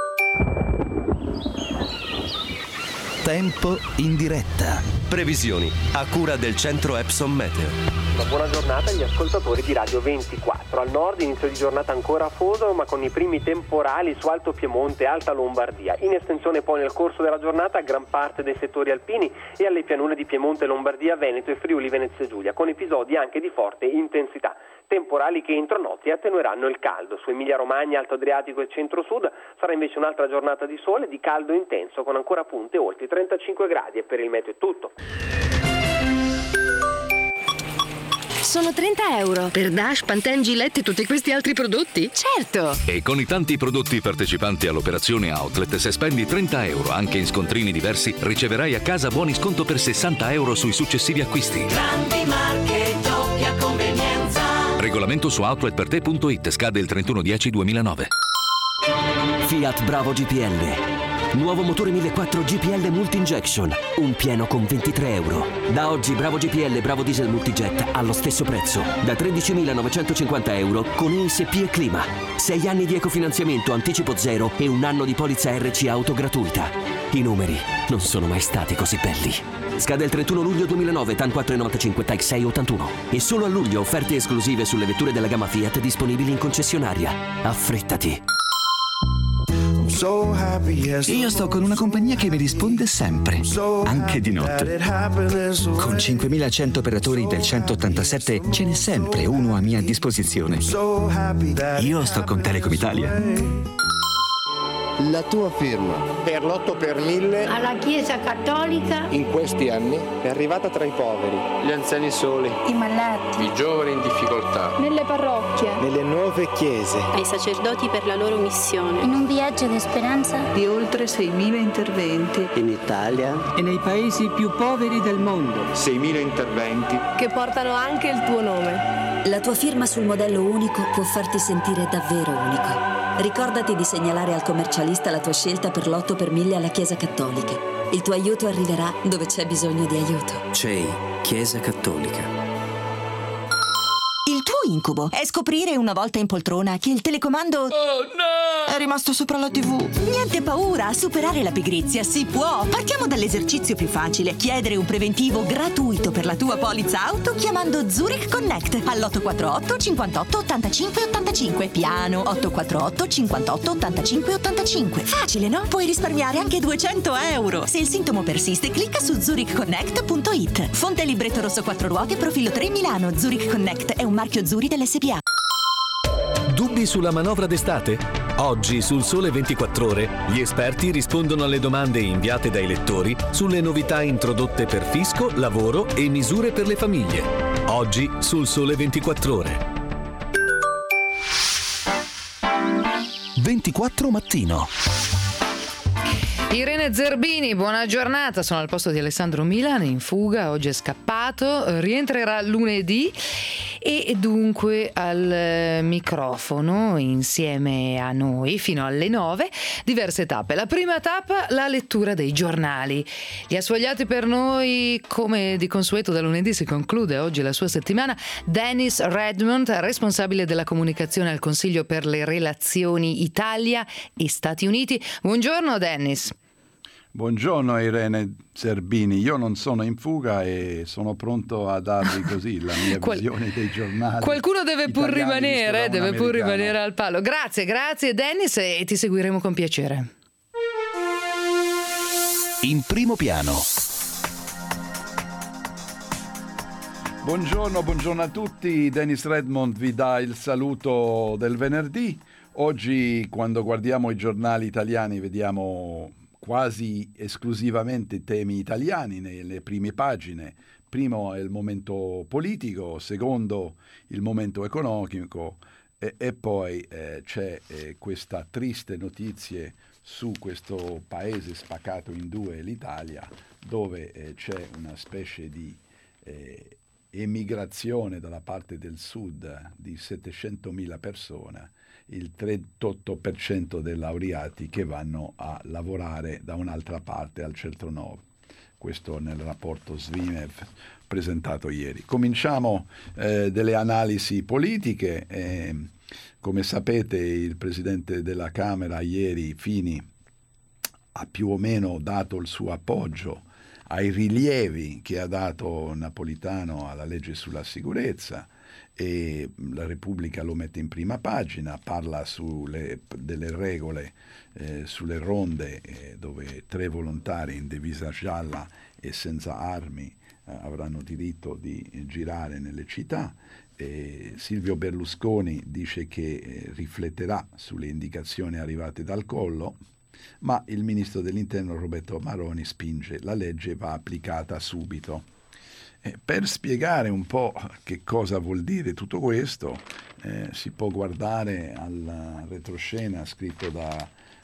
Speaker 20: Tempo in diretta.
Speaker 32: Previsioni a cura del centro Epson Meteo.
Speaker 33: Una buona giornata agli ascoltatori di Radio ventiquattro. Al nord inizio di giornata ancora afoso, ma con i primi temporali su Alto Piemonte e Alta Lombardia. In estensione poi nel corso della giornata a gran parte dei settori alpini e alle pianure di Piemonte, Lombardia, Veneto e Friuli Venezia Giulia, con episodi anche di forte intensità. Temporali che entro notte attenueranno il caldo. Su Emilia Romagna, Alto Adriatico e Centro-Sud sarà invece un'altra giornata di sole, di caldo intenso, con ancora punte oltre i trentacinque gradi. E per il meteo è tutto.
Speaker 27: Sono trenta euro. Per Dash, Pantene, Gillette e tutti questi altri prodotti? Certo!
Speaker 34: E con i tanti prodotti partecipanti all'operazione Outlet, se spendi trenta euro anche in scontrini diversi, riceverai a casa buoni sconto per sessanta euro sui successivi acquisti.
Speaker 35: Grandi marche, doppia convenienza.
Speaker 34: Regolamento su outlet per te punto it, scade il trentuno dieci duemilanove.
Speaker 20: Fiat Bravo G P L.
Speaker 1: Nuovo motore millequattrocento G P L Multi-Injection. Un pieno con ventitré euro. Da oggi Bravo G P L e Bravo Diesel Multijet allo stesso prezzo. Da tredicimilanovecentocinquanta euro con E S P e Clima. sei anni di ecofinanziamento anticipo zero e un anno di polizza R C auto gratuita. I numeri non sono mai stati così belli. Scade il trentuno luglio duemilanove, T A N quattro virgola novantacinque, T A I sei ottantuno. E solo a luglio offerte esclusive sulle vetture della gamma Fiat disponibili in concessionaria. Affrettati.
Speaker 4: Io sto con una compagnia che mi risponde sempre, anche di notte. Con cinquemilacento operatori del centottantasette ce n'è sempre uno a mia disposizione. Io sto con Telecom Italia.
Speaker 5: La tua firma per l'otto per mille
Speaker 11: alla Chiesa Cattolica
Speaker 5: in questi anni è arrivata tra i poveri, gli anziani soli,
Speaker 11: i malati,
Speaker 5: i giovani in difficoltà,
Speaker 11: nelle parrocchie,
Speaker 5: nelle nuove chiese,
Speaker 11: ai sacerdoti per la loro missione,
Speaker 4: in un viaggio di speranza
Speaker 11: di oltre seimila interventi
Speaker 5: in Italia
Speaker 11: e nei paesi più poveri del mondo.
Speaker 5: seimila interventi
Speaker 11: che portano anche il tuo nome.
Speaker 4: La tua firma sul modello unico può farti sentire davvero unico. Ricordati di segnalare al commercialista la tua scelta per l'otto per mille alla Chiesa Cattolica. Il tuo aiuto arriverà dove c'è bisogno di aiuto. C E I, Chiesa Cattolica.
Speaker 12: Il tuo incubo è scoprire una volta in poltrona che il telecomando... Oh no! È rimasto sopra la tivù. Niente paura, superare la pigrizia si può. Partiamo dall'esercizio più facile. Chiedere un preventivo gratuito per la tua polizza auto chiamando Zurich Connect all'otto quattro otto cinquantotto ottantacinque ottantacinque. Piano otto quattro otto cinquantotto ottantacinque ottantacinque. Facile, no? Puoi risparmiare anche duecento euro. Se il sintomo persiste, clicca su zurich connect punto it. Fonte libretto rosso quattro ruote, profilo tre Milano. Zurich Connect è un marchio Zuri dell'S P A.
Speaker 31: Dubbi sulla manovra d'estate? Oggi sul Sole ventiquattro Ore gli esperti rispondono alle domande inviate dai lettori sulle novità introdotte per fisco, lavoro e misure per le famiglie. Oggi sul Sole ventiquattro Ore.
Speaker 20: ventiquattro mattino.
Speaker 13: Irene Zerbini, buona giornata, sono al posto di Alessandro Milani in fuga, oggi è scappato, rientrerà lunedì e dunque al microfono insieme a noi fino alle nove, diverse tappe. La prima tappa, la lettura dei giornali. Li ha sfogliati per noi, come di consueto da lunedì si conclude oggi la sua settimana, Dennis Redmond, responsabile della comunicazione al Consiglio per le relazioni Italia e Stati Uniti. Buongiorno Dennis.
Speaker 14: Buongiorno Irene Zerbini, io non sono in fuga e sono pronto a darvi così la mia
Speaker 13: Qual-
Speaker 14: visione dei giornali.
Speaker 13: Qualcuno deve pur rimanere, deve pur rimanere al palo. Grazie, grazie Dennis e ti seguiremo con piacere.
Speaker 20: In primo piano.
Speaker 14: Buongiorno, buongiorno a tutti, Dennis Redmond vi dà il saluto del venerdì. Oggi quando guardiamo i giornali italiani vediamo quasi esclusivamente temi italiani nelle prime pagine. Primo è il momento politico, secondo il momento economico e, e poi eh, c'è eh, questa triste notizia su questo paese spaccato in due, l'Italia, dove eh, c'è una specie di eh, emigrazione dalla parte del sud di settecentomila persone, il trentotto per cento dei laureati che vanno a lavorare da un'altra parte al Centro-Nord. Questo nel rapporto Svimev presentato ieri. Cominciamo eh, delle analisi politiche. Eh, come sapete il Presidente della Camera ieri, Fini, ha più o meno dato il suo appoggio ai rilievi che ha dato Napolitano alla legge sulla sicurezza, e la Repubblica lo mette in prima pagina, parla sulle, delle regole eh, sulle ronde eh, dove tre volontari in divisa gialla e senza armi eh, avranno diritto di girare nelle città. Eh, Silvio Berlusconi dice che eh, rifletterà sulle indicazioni arrivate dal Collo, ma il ministro dell'Interno Roberto Maroni spinge, la legge va applicata subito. Eh, per spiegare un po' che cosa vuol dire tutto questo, eh, si può guardare alla retroscena scritto da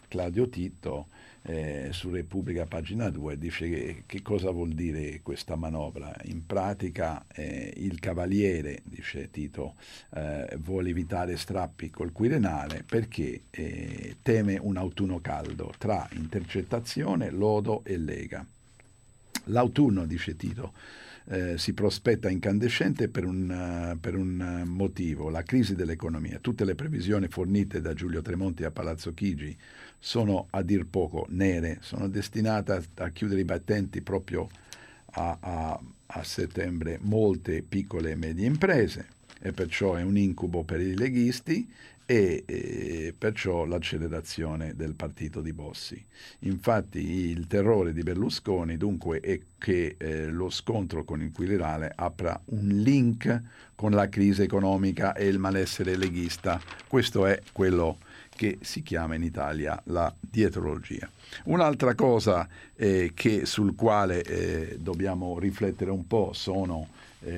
Speaker 14: Claudio Titto eh, su Repubblica pagina due, dice che, che cosa vuol dire questa manovra. In pratica eh, il Cavaliere, dice Tito, eh, vuole evitare strappi col Quirinale perché eh, teme un autunno caldo tra intercettazione, lodo e Lega. L'autunno, dice Tito, Eh, si prospetta incandescente per un, uh, per un uh, motivo, la crisi dell'economia. Tutte le previsioni fornite da Giulio Tremonti a Palazzo Chigi sono a dir poco nere, sono destinate a, a chiudere i battenti proprio a, a, a settembre molte piccole e medie imprese, e perciò è un incubo per i leghisti e, e perciò l'accelerazione del partito di Bossi. Infatti il terrore di Berlusconi dunque è che eh, lo scontro con il Quirinale apra un link con la crisi economica e il malessere leghista. Questo è quello che si chiama in Italia la dietrologia. Un'altra cosa eh, che, sul quale eh, dobbiamo riflettere un po' sono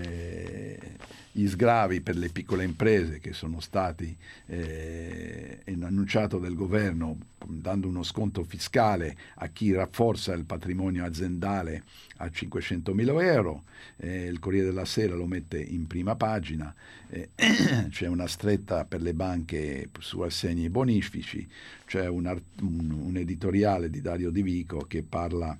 Speaker 14: eh, gli sgravi per le piccole imprese che sono stati eh, annunciato dal governo, dando uno sconto fiscale a chi rafforza il patrimonio aziendale a cinquecentomila euro. Eh, il Corriere della Sera lo mette in prima pagina. Eh, c'è una stretta per le banche su assegni bonifici, c'è un, art- un, un editoriale di Dario Di Vico che parla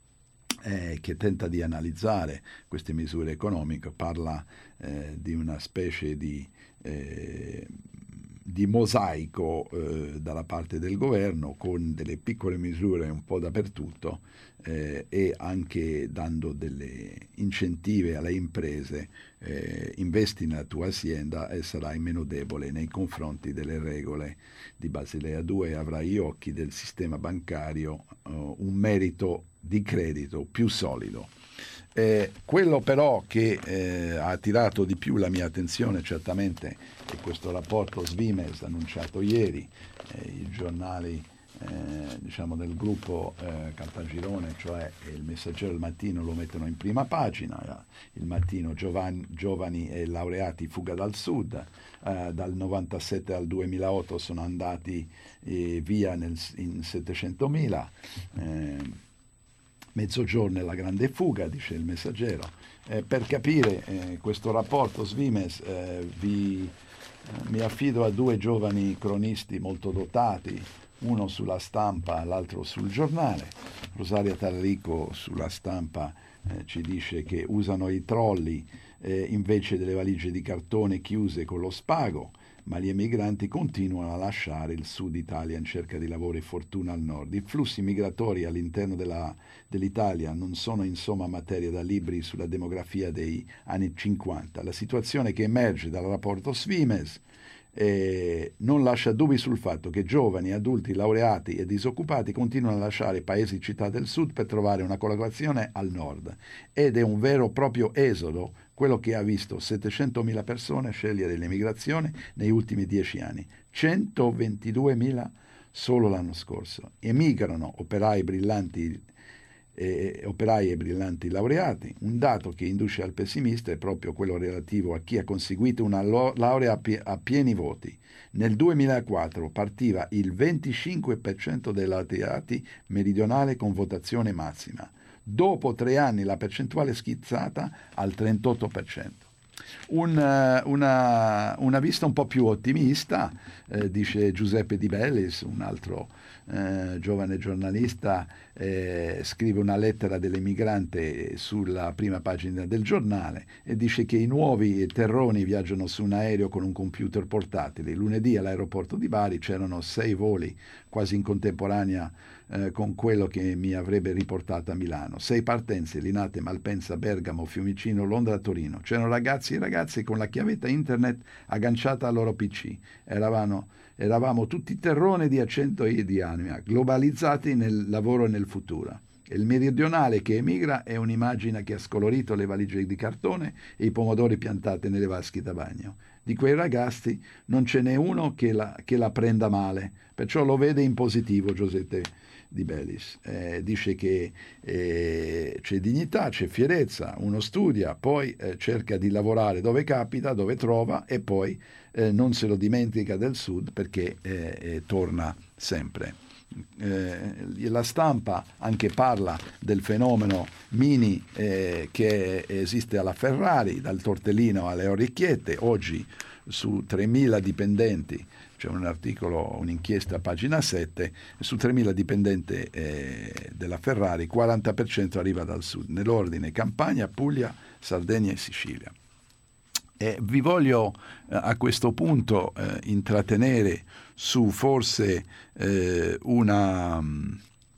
Speaker 14: Eh, che tenta di analizzare queste misure economiche, parla eh, di una specie di, eh, di mosaico eh, dalla parte del governo, con delle piccole misure un po' dappertutto eh, e anche dando delle incentive alle imprese. Eh, investi nella tua azienda e sarai meno debole nei confronti delle regole di Basilea due e avrai gli occhi del sistema bancario, uh, un merito di credito più solido. Eh, quello però che eh, ha attirato di più la mia attenzione certamente è questo rapporto Svimez annunciato ieri. Eh, i giornali eh, diciamo del gruppo eh, Caltagirone, cioè il Messaggero e il Mattino, lo mettono in prima pagina. Il Mattino: giovani, giovani e laureati fuga dal sud, eh, dal novantasette al duemilaotto sono andati eh, via nel, in settecentomila. eh, Mezzogiorno è la grande fuga, dice il Messaggero. Eh, per capire eh, questo rapporto Svimez eh, vi, eh, mi affido a due giovani cronisti molto dotati, uno sulla Stampa, l'altro sul Giornale. Rosaria Tarrico sulla Stampa eh, ci dice che usano i trolley eh, invece delle valigie di cartone chiuse con lo spago, ma gli emigranti continuano a lasciare il sud Italia in cerca di lavoro e fortuna al nord. I flussi migratori all'interno della, dell'Italia non sono insomma materia da libri sulla demografia dei anni cinquanta. La situazione che emerge dal rapporto Svimez eh, non lascia dubbi sul fatto che giovani, adulti, laureati e disoccupati continuano a lasciare i paesi e città del sud per trovare una collocazione al nord, ed è un vero e proprio esodo quello che ha visto settecentomila persone scegliere l'emigrazione negli ultimi dieci anni, centoventiduemila solo l'anno scorso. Emigrano operai brillanti, eh, operai e brillanti laureati. Un dato che induce al pessimista è proprio quello relativo a chi ha conseguito una lo- laurea a, pie- a pieni voti. Nel duemilaquattro partiva il venticinque per cento dei laureati meridionali con votazione massima. Dopo tre anni la percentuale è schizzata al trentotto per cento. Un, una, una vista un po' più ottimista, eh, dice Giuseppe Di Bellis, un altro eh, giovane giornalista, eh, scrive una lettera dell'emigrante sulla prima pagina del Giornale e dice che i nuovi terroni viaggiano su un aereo con un computer portatile. Lunedì all'aeroporto di Bari c'erano sei voli quasi in contemporanea eh, con quello che mi avrebbe riportato a Milano. Sei partenze: Linate, Malpensa, Bergamo, Fiumicino, Londra, Torino. C'erano ragazzi e ragazze con la chiavetta internet agganciata al loro P C. Eravamo, eravamo tutti terroni di accento e di anima, globalizzati nel lavoro e nel futuro. Il meridionale che emigra è un'immagine che ha scolorito le valigie di cartone e i pomodori piantati nelle vasche da bagno. Di quei ragazzi non ce n'è uno che la, che la prenda male, perciò lo vede in positivo Giuseppe Di Bellis. Eh, dice che eh, c'è dignità, c'è fierezza, uno studia, poi eh, cerca di lavorare dove capita, dove trova, e poi eh, non se lo dimentica del sud perché eh, eh, torna sempre. Eh, la Stampa anche parla del fenomeno Mini eh, che esiste alla Ferrari, dal tortellino alle orecchiette. Oggi su tremila dipendenti, c'è un articolo, un'inchiesta a pagina sette, su tremila dipendenti eh, della Ferrari, quaranta per cento arriva dal sud, nell'ordine Campania, Puglia, Sardegna e Sicilia. E vi voglio eh, a questo punto eh, intrattenere su forse eh, una um,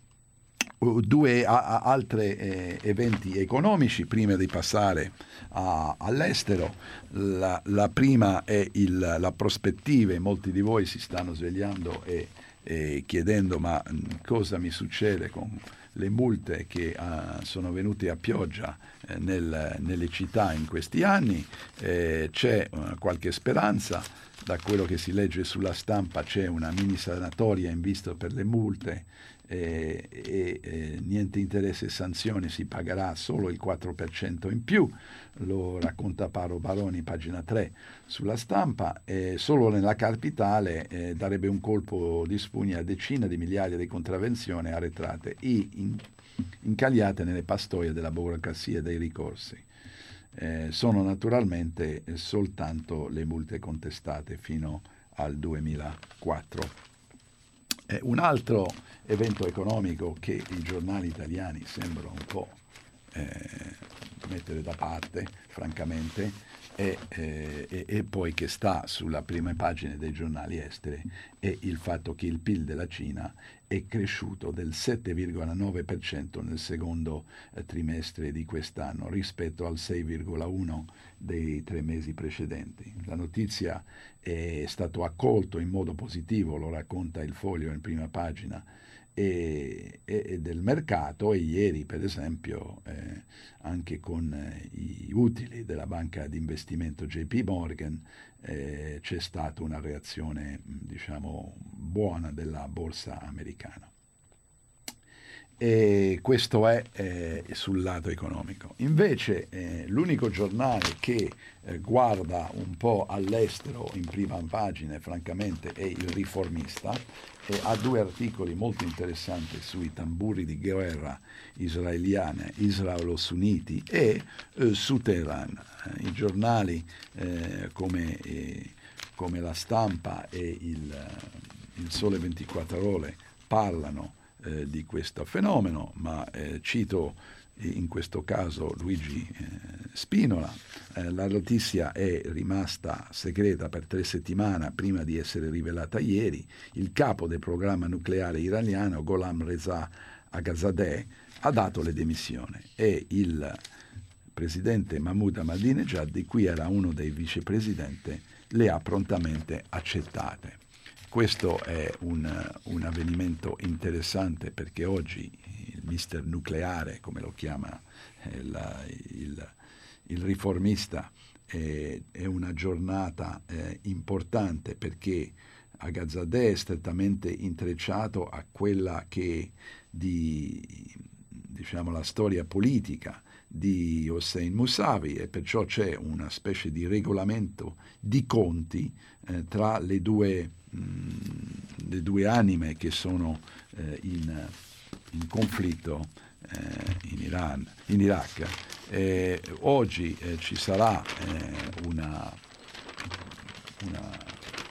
Speaker 14: due a, a altri eh, eventi economici prima di passare a, all'estero. La, la prima è il, la prospettiva. Molti di voi si stanno svegliando e, e chiedendo ma cosa mi succede con le multe che uh, sono venute a pioggia eh, nel, nelle città in questi anni. Eh, c'è uh, qualche speranza. Da quello che si legge sulla Stampa c'è una mini sanatoria in vista per le multe e, e, e niente interesse e sanzioni, si pagherà solo il quattro per cento in più, lo racconta Paolo Baroni, pagina tre sulla Stampa. E solo nella capitale eh, darebbe un colpo di spugna a decine di migliaia di contravvenzioni arretrate e in, incagliate nelle pastoie della burocrazia e dei ricorsi. Eh, sono naturalmente soltanto le multe contestate fino al duemilaquattro. Eh, un altro evento economico che i giornali italiani sembrano un po' eh, mettere da parte, francamente, e, eh, e, e poi che sta sulla prima pagina dei giornali esteri, è il fatto che il P I L della Cina è cresciuto del sette virgola nove per cento nel secondo eh, trimestre di quest'anno rispetto al sei virgola uno dei tre mesi precedenti. La notizia è stato accolto in modo positivo, lo racconta il Foglio in prima pagina, e, e del mercato, e ieri per esempio eh, anche con eh, i utili della banca di investimento J P Morgan eh, c'è stata una reazione diciamo buona della borsa americana. E questo è eh, sul lato economico. Invece eh, l'unico giornale che eh, guarda un po' all'estero in prima pagina francamente è il Riformista, e ha due articoli molto interessanti sui tamburi di guerra israeliane, israelo-sunniti, e eh, su Teheran. Eh, I giornali eh, come, eh, come La Stampa e il, il Sole ventiquattro Ore parlano eh, di questo fenomeno, ma eh, cito in questo caso Luigi eh, Spinola. Eh, la notizia è rimasta segreta per tre settimane prima di essere rivelata ieri. Il capo del programma nucleare iraniano, Gholam Reza Aghazadeh, ha dato le dimissioni, e il presidente Mahmoud Ahmadinejad, di cui era uno dei vicepresidenti, le ha prontamente accettate. Questo è un, un avvenimento interessante, perché oggi il mister nucleare, come lo chiama eh, la, il, il Riformista, è, è una giornata eh, importante, perché Aghazadeh è strettamente intrecciato a quella che di diciamo la storia politica di Hossein Mousavi, e perciò c'è una specie di regolamento di conti eh, tra le due, mh, le due anime che sono eh, in, in conflitto eh, in Iran, in Iraq. Eh, oggi eh, ci sarà eh, una, una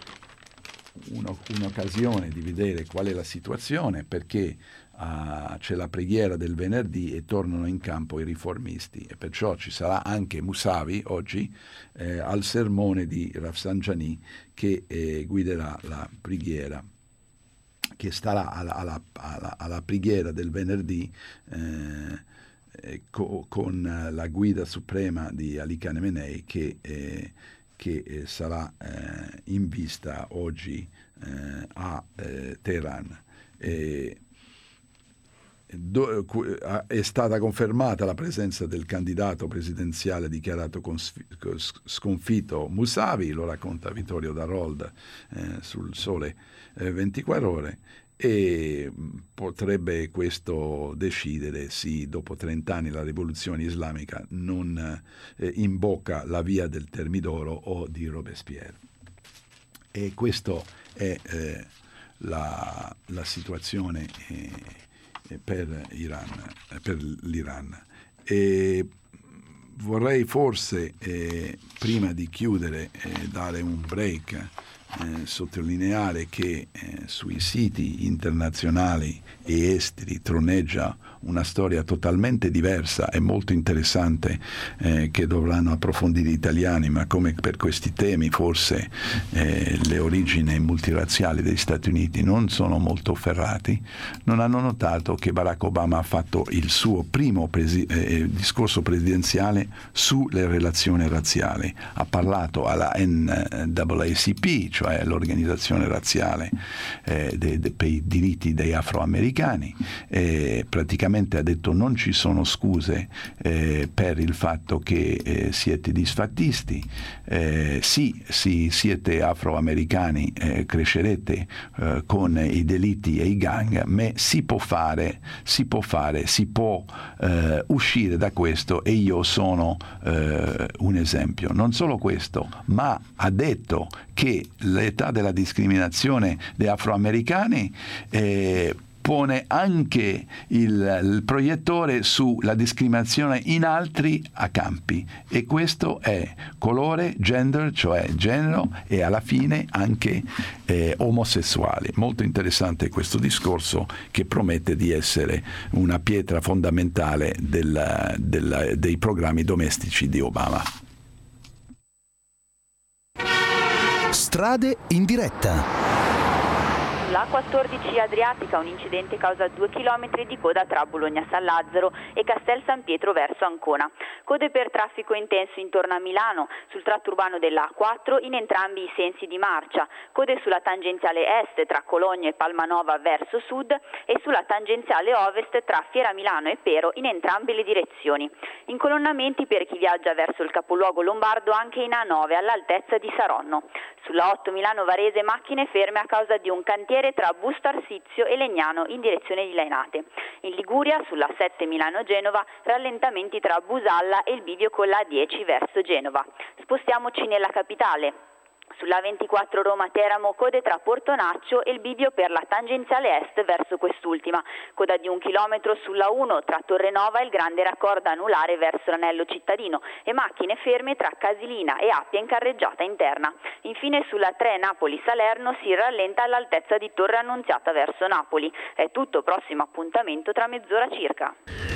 Speaker 14: Uno, un'occasione di vedere qual è la situazione, perché uh, c'è la preghiera del venerdì e tornano in campo i riformisti, e perciò ci sarà anche Mousavi oggi eh, al sermone di Rafsanjani, che eh, guiderà la preghiera, che starà alla, alla, alla, alla preghiera del venerdì eh, co, con la guida suprema di Ali Khamenei, che eh, che eh, sarà eh, in vista oggi eh, a eh, Teheran. E, do, è stata confermata la presenza del candidato presidenziale dichiarato consfi- sconfitto Mousavi, lo racconta Vittorio Darold eh, sul Sole eh, ventiquattro Ore, e potrebbe questo decidere se dopo trent'anni la rivoluzione islamica non eh, imbocca la via del Termidoro o di Robespierre. E questo è eh, la, la situazione eh, per, Iran, per l'Iran. E vorrei forse, eh, prima di chiudere, eh, dare un break, eh, sottolineare che eh, sui siti internazionali e esteri troneggia una storia totalmente diversa e molto interessante eh, che dovranno approfondire gli italiani, ma come per questi temi forse eh, le origini multirazziali degli Stati Uniti non sono molto ferrati, non hanno notato che Barack Obama ha fatto il suo primo presi- eh, discorso presidenziale sulle relazioni razziali, ha parlato alla N double A C P, cioè l'organizzazione razziale eh, dei, dei, dei diritti degli afroamericani, e praticamente ha detto non ci sono scuse eh, per il fatto che eh, siete disfattisti, eh, sì, sì, siete afroamericani, eh, crescerete eh, con i delitti e i gang, ma si può fare, si può fare, si può eh, uscire da questo, e io sono eh, un esempio. Non solo questo, ma ha detto che l'età della discriminazione degli afroamericani eh, pone anche il, il proiettore sulla discriminazione in altri a campi, e questo è colore, gender, cioè genere, e alla fine anche eh, omosessuali. Molto interessante questo discorso, che promette di essere una pietra fondamentale del, del, dei programmi domestici di Obama.
Speaker 20: Strade in diretta.
Speaker 2: La quattordici Adriatica, un incidente causa due chilometri di coda tra Bologna San Lazzaro e Castel San Pietro verso Ancona. Code per traffico intenso intorno a Milano, sul tratto urbano della A quattro in entrambi i sensi di marcia. Code sulla tangenziale est tra Cologno e Palmanova verso sud, e sulla tangenziale ovest tra Fiera Milano e Pero in entrambe le direzioni. Incolonnamenti per chi viaggia verso il capoluogo lombardo anche in A nove all'altezza di Saronno. Sulla otto Milano Varese macchine ferme a causa di un cantiere tra Busto Arsizio e Legnano in direzione di Lainate. In Liguria, sulla sette Milano Genova, rallentamenti tra Busalla e il bivio con la A dieci verso Genova. Spostiamoci nella capitale. Sulla ventiquattro Roma-Teramo, code tra Portonaccio e il bivio per la tangenziale est verso quest'ultima. Coda di un chilometro sulla uno tra Torrenova e il grande raccordo anulare verso l'anello cittadino, e macchine ferme tra Casilina e Appia in carreggiata interna. Infine sulla tre Napoli-Salerno si rallenta all'altezza di Torre Annunziata verso Napoli. È tutto, prossimo appuntamento tra mezz'ora circa.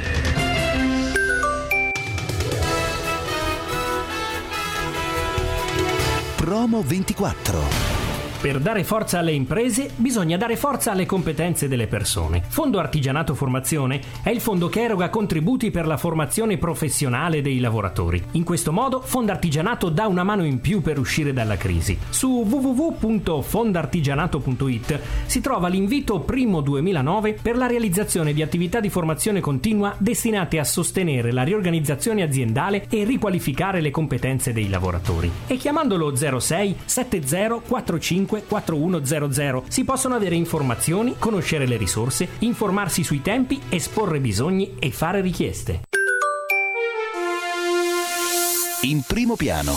Speaker 20: Promo ventiquattro.
Speaker 3: Per dare forza alle imprese bisogna dare forza alle competenze delle persone. Fondo Artigianato Formazione è il fondo che eroga contributi per la formazione professionale dei lavoratori. In questo modo Fondartigianato dà una mano in più per uscire dalla crisi. Su w w w punto fondartigianato punto i t si trova l'invito primo duemilanove per la realizzazione di attività di formazione continua destinate a sostenere la riorganizzazione aziendale e riqualificare le competenze dei lavoratori. E chiamandolo zero sei sette zero quattro cinque quattro uno zero zero si possono avere informazioni, conoscere le risorse, informarsi sui tempi, esporre bisogni e fare richieste.
Speaker 20: In primo piano.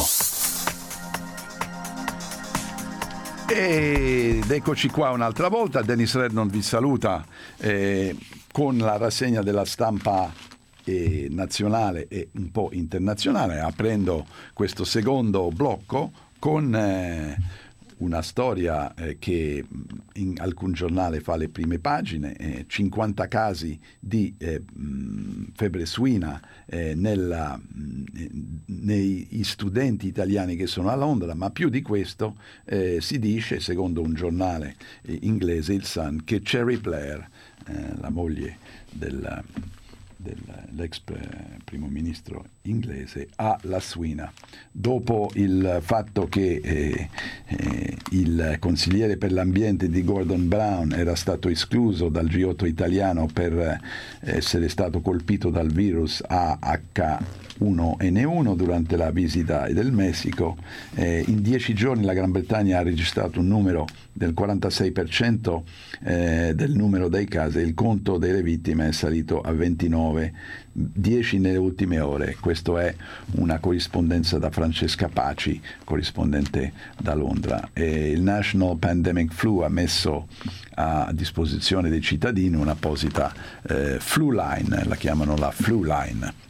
Speaker 14: Ed eccoci qua un'altra volta. Dennis Redmond vi saluta eh, con la rassegna della stampa eh, nazionale e un po' internazionale, aprendo questo secondo blocco con eh, una storia eh, che in alcun giornale fa le prime pagine, eh, cinquanta casi di eh, mh, febbre suina eh, nella, mh, nei studenti italiani che sono a Londra, ma più di questo eh, si dice, secondo un giornale eh, inglese, il Sun, che Cherie Blair, eh, la moglie del... dell'ex primo ministro inglese, ha la suina dopo il fatto che eh, eh, il consigliere per l'ambiente di Gordon Brown era stato escluso dal G otto italiano per essere stato colpito dal virus A H uno N uno durante la visita del Messico. Eh, in dieci giorni la Gran Bretagna ha registrato un numero del quarantasei per cento eh, del numero dei casi, il conto delle vittime è salito a ventinove dieci nelle ultime ore. Questa è una corrispondenza da Francesca Paci, corrispondente da Londra. E il National Pandemic Flu ha messo a disposizione dei cittadini un'apposita eh, flu line, la chiamano la flu line.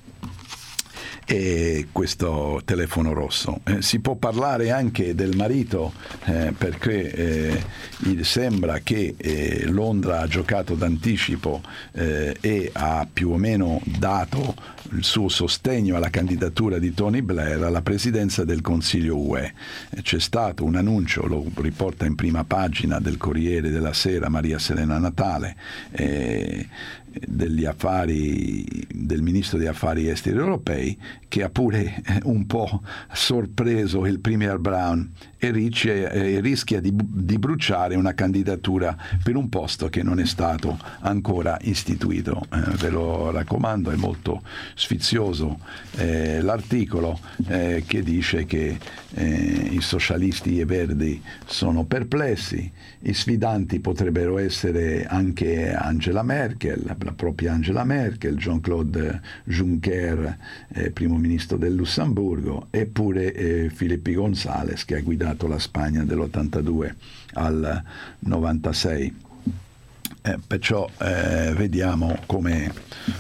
Speaker 14: E questo telefono rosso. Eh, si può parlare anche del marito eh, perché eh, sembra che eh, Londra ha giocato d'anticipo eh, e ha più o meno dato il suo sostegno alla candidatura di Tony Blair alla presidenza del Consiglio U E. Eh, c'è stato un annuncio, lo riporta in prima pagina del Corriere della Sera Maria Serena Natale, eh, degli affari del ministro degli affari esteri europei, che ha pure un po' sorpreso il premier Brown e, rice, e rischia di, di bruciare una candidatura per un posto che non è stato ancora istituito. Eh, ve lo raccomando, è molto sfizioso eh, l'articolo eh, che dice che eh, i socialisti e verdi sono perplessi, i sfidanti potrebbero essere anche Angela Merkel, la propria Angela Merkel, Jean-Claude Juncker, eh, primo ministro del Lussemburgo, eppure eh, Felipe González, che ha guidato la Spagna dall'ottantadue al novantasei. Eh, perciò eh, vediamo come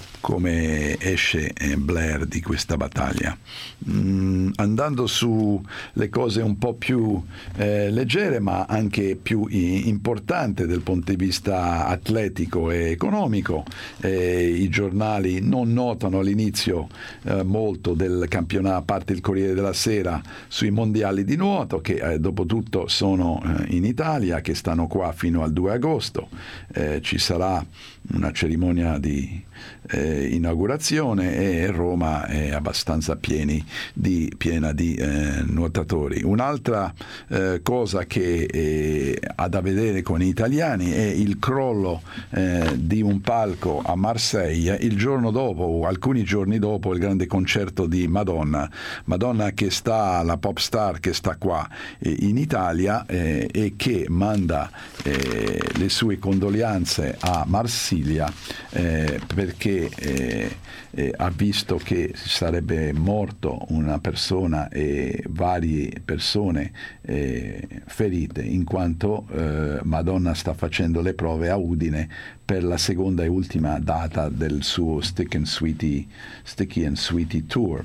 Speaker 14: come esce Blair di questa battaglia. Mm, andando su le cose un po' più eh, leggere ma anche più i- importanti dal punto di vista atletico e economico, eh, i giornali non notano all'inizio eh, molto del campionato, a parte il Corriere della Sera, sui mondiali di nuoto che eh, dopo tutto sono eh, in Italia, che stanno qua fino al due agosto. Eh, ci sarà una cerimonia di eh, inaugurazione e Roma è abbastanza pieni di, piena di eh, nuotatori. Un'altra eh, cosa che eh, ha da vedere con gli italiani è il crollo eh, di un palco a Marseille il giorno dopo o alcuni giorni dopo il grande concerto di Madonna Madonna che sta, la pop star che sta qua eh, in Italia eh, e che manda eh, le sue condoglianze a Marsiglia eh, perché eh, eh, ha visto che sarebbe morto una persona e varie persone eh, ferite, in quanto eh, Madonna sta facendo le prove a Udine per la seconda e ultima data del suo Stick and Sweetie, Sticky and Sweetie Tour.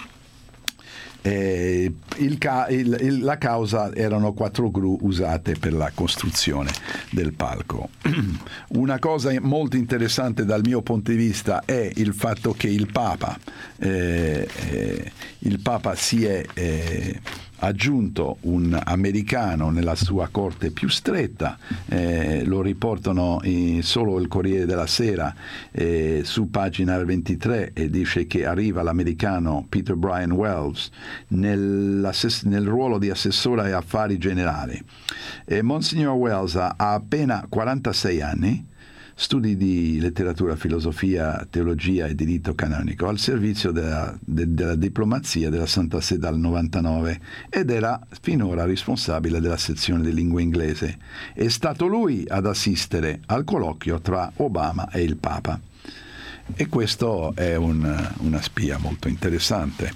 Speaker 14: Eh, il ca- il, il, la causa erano quattro gru usate per la costruzione del palco. Una cosa molto interessante dal mio punto di vista è il fatto che il Papa eh, eh, il Papa si è eh, aggiunto un americano nella sua corte più stretta, eh, lo riportano in, solo il Corriere della Sera eh, su pagina ventitré, e dice che arriva l'americano Peter Brian Wells nel, nel ruolo di assessore ai affari generali. E Monsignor Wells ha appena quarantasei anni, studi di letteratura, filosofia, teologia e diritto canonico al servizio della, de, della diplomazia della Santa Sede dal novantanove ed era finora responsabile della sezione di lingua inglese. È stato lui ad assistere al colloquio tra Obama e il Papa. E questo è un, una spia molto interessante.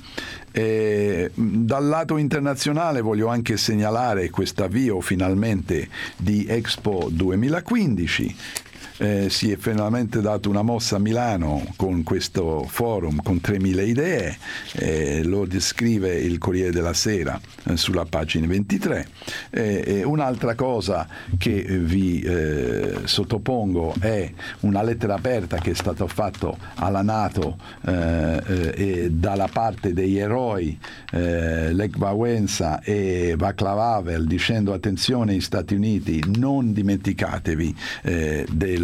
Speaker 14: E dal lato internazionale voglio anche segnalare questo avvio finalmente di Expo duemilaquindici. Eh, si è finalmente dato una mossa a Milano con questo forum con tremila idee, eh, lo descrive il Corriere della Sera eh, sulla pagina ventitré. Eh, eh, un'altra cosa che vi eh, sottopongo è una lettera aperta che è stata fatta alla NATO eh, eh, dalla parte degli eroi eh, Lech Wałęsa e Václav Havel, dicendo: attenzione agli Stati Uniti, non dimenticatevi eh, del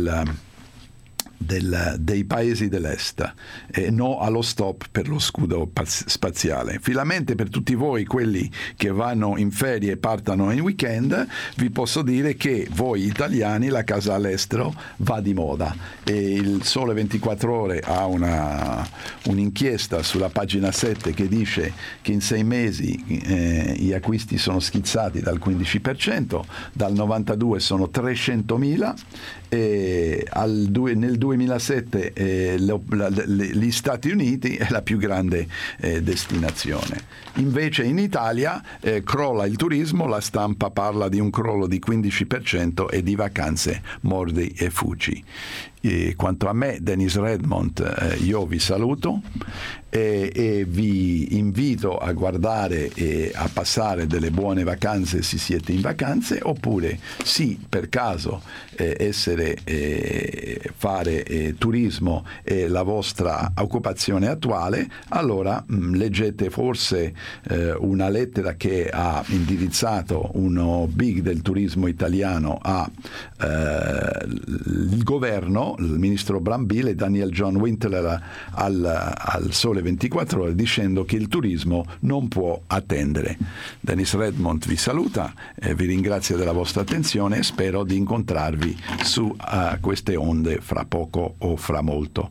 Speaker 14: Del, dei paesi dell'est, e no allo stop per lo scudo spaziale. Finalmente, per tutti voi quelli che vanno in ferie e partano in weekend, vi posso dire che voi italiani la casa all'estero va di moda, e il Sole ventiquattro Ore ha una, un'inchiesta sulla pagina sette che dice che in sei mesi eh, gli acquisti sono schizzati dal quindici per cento, dal novantadue sono trecentomila, E al due, nel duemilasette eh, lo, la, le, gli Stati Uniti è la più grande eh, destinazione. Invece in Italia eh, crolla il turismo, la stampa parla di un crollo di quindici per cento e di vacanze mordi e fuggi. E quanto a me, Dennis Redmond, eh, io vi saluto e, e vi invito a guardare e a passare delle buone vacanze se siete in vacanze, oppure sì, per caso eh, essere eh, fare eh, turismo è la vostra occupazione attuale, allora mh, leggete forse eh, una lettera che ha indirizzato uno big del turismo italiano a eh, il governo, il ministro Brambilla e Daniel John Wintler al, al Sole ventiquattro Ore, dicendo che il turismo non può attendere. Dennis Redmond vi saluta, eh, vi ringrazio della vostra attenzione e spero di incontrarvi su uh, queste onde fra poco o fra molto.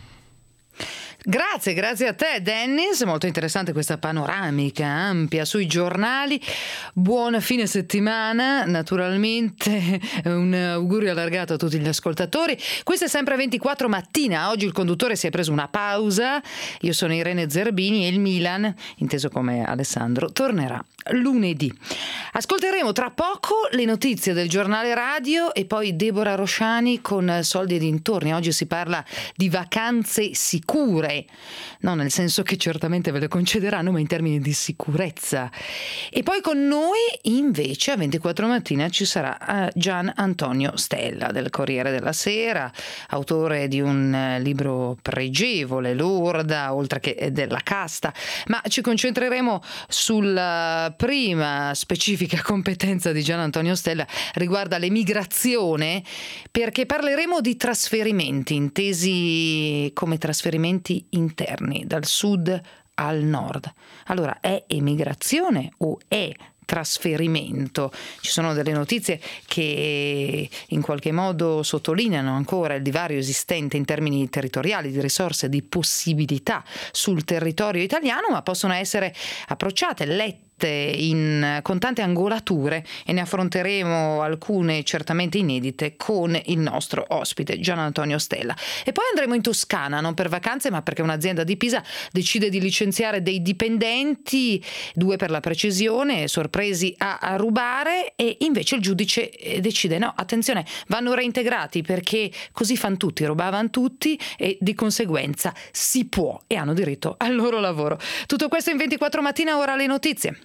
Speaker 13: Grazie, grazie a te Dennis, molto interessante questa panoramica ampia sui giornali. Buon fine settimana, naturalmente un augurio allargato a tutti gli ascoltatori. Questo è sempre ventiquattro mattina, oggi il conduttore si è preso una pausa, io sono Irene Zerbini e il Milan, inteso come Alessandro, tornerà lunedì. Ascolteremo tra poco le notizie del giornale radio e poi Deborah Rosciani con Soldi e dintorni. Oggi si parla di vacanze sicure, non nel senso che certamente ve le concederanno, ma in termini di sicurezza. E poi con noi invece a ventiquattro mattina ci sarà Gian Antonio Stella del Corriere della Sera, autore di un libro pregevole, Lorda, oltre che della casta, ma ci concentreremo sulla prima specifica competenza di Gian Antonio Stella, riguarda l'emigrazione, perché parleremo di trasferimenti intesi come trasferimenti interni dal sud al nord. Allora, è emigrazione o è trasferimento? Ci sono delle notizie che in qualche modo sottolineano ancora il divario esistente in termini territoriali, di risorse, di possibilità sul territorio italiano, ma possono essere approcciate, lette in, con tante angolature, e ne affronteremo alcune certamente inedite con il nostro ospite Gian Antonio Stella. E poi andremo in Toscana, non per vacanze ma perché un'azienda di Pisa decide di licenziare dei dipendenti, due per la precisione, sorpresi a, a rubare, e invece il giudice decide no, attenzione, vanno reintegrati perché così fanno tutti, rubavano tutti e di conseguenza si può e hanno diritto al loro lavoro. Tutto questo in ventiquattro mattina, ora le notizie.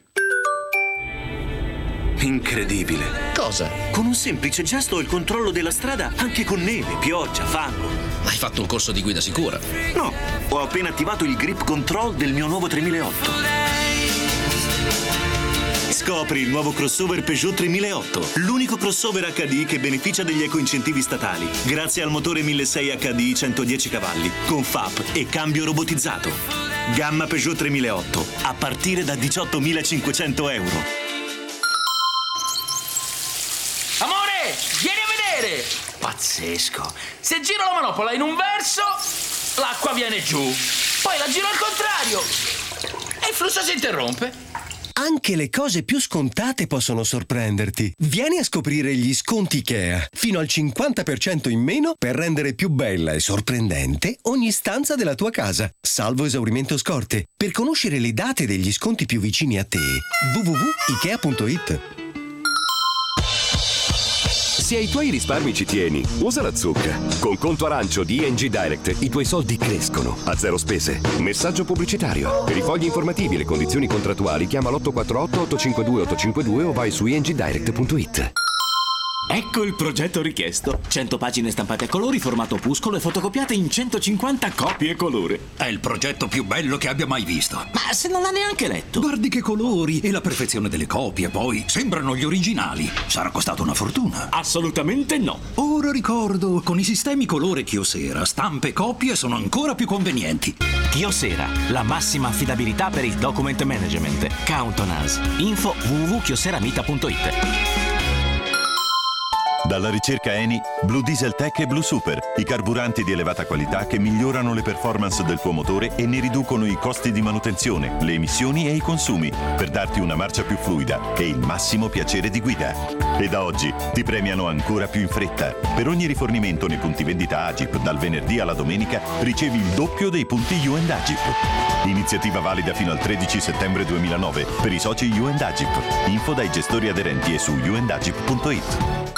Speaker 6: Incredibile.
Speaker 7: Cosa?
Speaker 6: Con un semplice gesto ho il controllo della strada anche con neve, pioggia, fango.
Speaker 7: Hai fatto un corso di guida sicura?
Speaker 6: No, ho appena attivato il grip control del mio nuovo tremilaotto. Scopri il nuovo crossover Peugeot tremilaotto, l'unico crossover acca di che beneficia degli ecoincentivi statali, grazie al motore milleseicento acca di centodieci cavalli, con F A P e cambio robotizzato. Gamma Peugeot tremilaotto, a partire da diciottomilacinquecento euro.
Speaker 8: Amore, vieni a vedere! Pazzesco! Se giro la manopola in un verso, l'acqua viene giù. Poi la giro al contrario e il flusso si interrompe.
Speaker 7: Anche le cose più scontate possono sorprenderti. Vieni a scoprire gli sconti IKEA. Fino al cinquanta per cento in meno per rendere più bella e sorprendente ogni stanza della tua casa. Salvo esaurimento scorte. Per conoscere le date degli sconti più vicini a te, w w w punto ikea punto it.
Speaker 9: Se ai tuoi risparmi ci tieni, usa la zucca. Con conto arancio di I N G Direct i tuoi soldi crescono a zero spese. Messaggio pubblicitario. Per i fogli informativi e le condizioni contrattuali chiama l'otto quattro otto otto cinque due otto cinque due o vai su i n g direct punto it.
Speaker 8: Ecco il progetto richiesto. cento pagine stampate a colori, formato opuscolo e fotocopiate in centocinquanta copie colore.
Speaker 15: È il progetto più bello che abbia mai visto.
Speaker 8: Ma se non l'ha neanche letto.
Speaker 15: Guardi che colori e la perfezione delle copie, poi sembrano gli originali. Sarà costato una fortuna.
Speaker 8: Assolutamente no.
Speaker 15: Ora ricordo, con i sistemi colore Kyocera, stampe e copie sono ancora più convenienti.
Speaker 8: Kyocera, la massima affidabilità per il document management. Count on us. Info w w w punto kyoseramita punto it.
Speaker 10: Dalla ricerca Eni, Blue Diesel Tech e Blue Super, i carburanti di elevata qualità che migliorano le performance del tuo motore e ne riducono i costi di manutenzione, le emissioni e i consumi, per darti una marcia più fluida e il massimo piacere di guida. E da oggi ti premiano ancora più in fretta. Per ogni rifornimento nei punti vendita Agip, dal venerdì alla domenica, ricevi il doppio dei punti You and Agip. Iniziativa valida fino al tredici settembre duemilanove per i soci You and Agip. Info dai gestori aderenti e su you and agip punto it.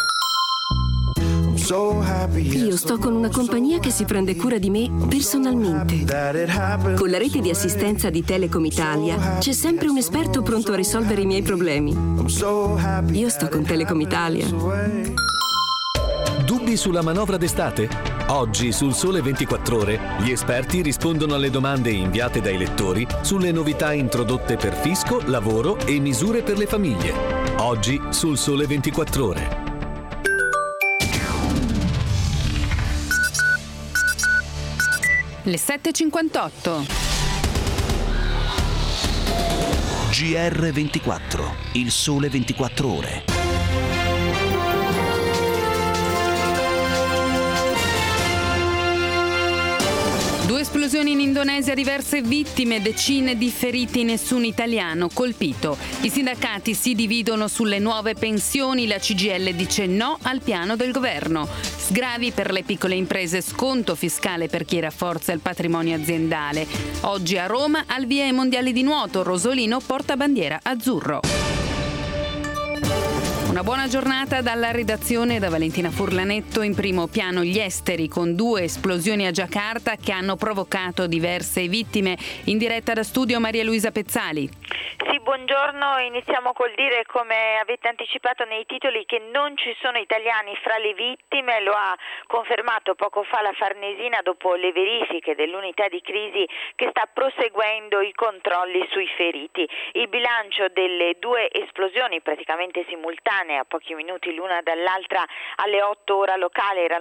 Speaker 27: Io sto con una compagnia che si prende cura di me personalmente. Con la rete di assistenza di Telecom Italia c'è sempre un esperto pronto a risolvere i miei problemi. Io sto con Telecom Italia.
Speaker 31: Dubbi sulla manovra d'estate? Oggi sul Sole ventiquattro Ore gli esperti rispondono alle domande inviate dai lettori sulle novità introdotte per fisco, lavoro e misure per le famiglie. Oggi sul Sole ventiquattro Ore.
Speaker 16: Le sette e cinquantotto.
Speaker 20: G R ventiquattro, il Sole ventiquattro Ore.
Speaker 16: Due esplosioni in Indonesia, diverse vittime, decine di feriti, nessun italiano colpito. I sindacati si dividono sulle nuove pensioni, la C G I L dice no al piano del governo. Sgravi per le piccole imprese, sconto fiscale per chi rafforza il patrimonio aziendale. Oggi a Roma, al via ai mondiali di nuoto, Rosolino porta bandiera azzurro. Una buona giornata dalla redazione, da Valentina Furlanetto. In primo piano gli esteri, con due esplosioni a Giacarta che hanno provocato diverse vittime. In diretta da studio Maria Luisa Pezzali.
Speaker 2: Sì, buongiorno. Iniziamo col dire, come avete anticipato nei titoli, che non ci sono italiani fra le vittime. Lo ha confermato poco fa la Farnesina dopo le verifiche dell'unità di crisi che sta proseguendo i controlli sui feriti. Il bilancio delle due esplosioni praticamente simultanee, a pochi minuti l'una dall'altra, alle otto ora locale, era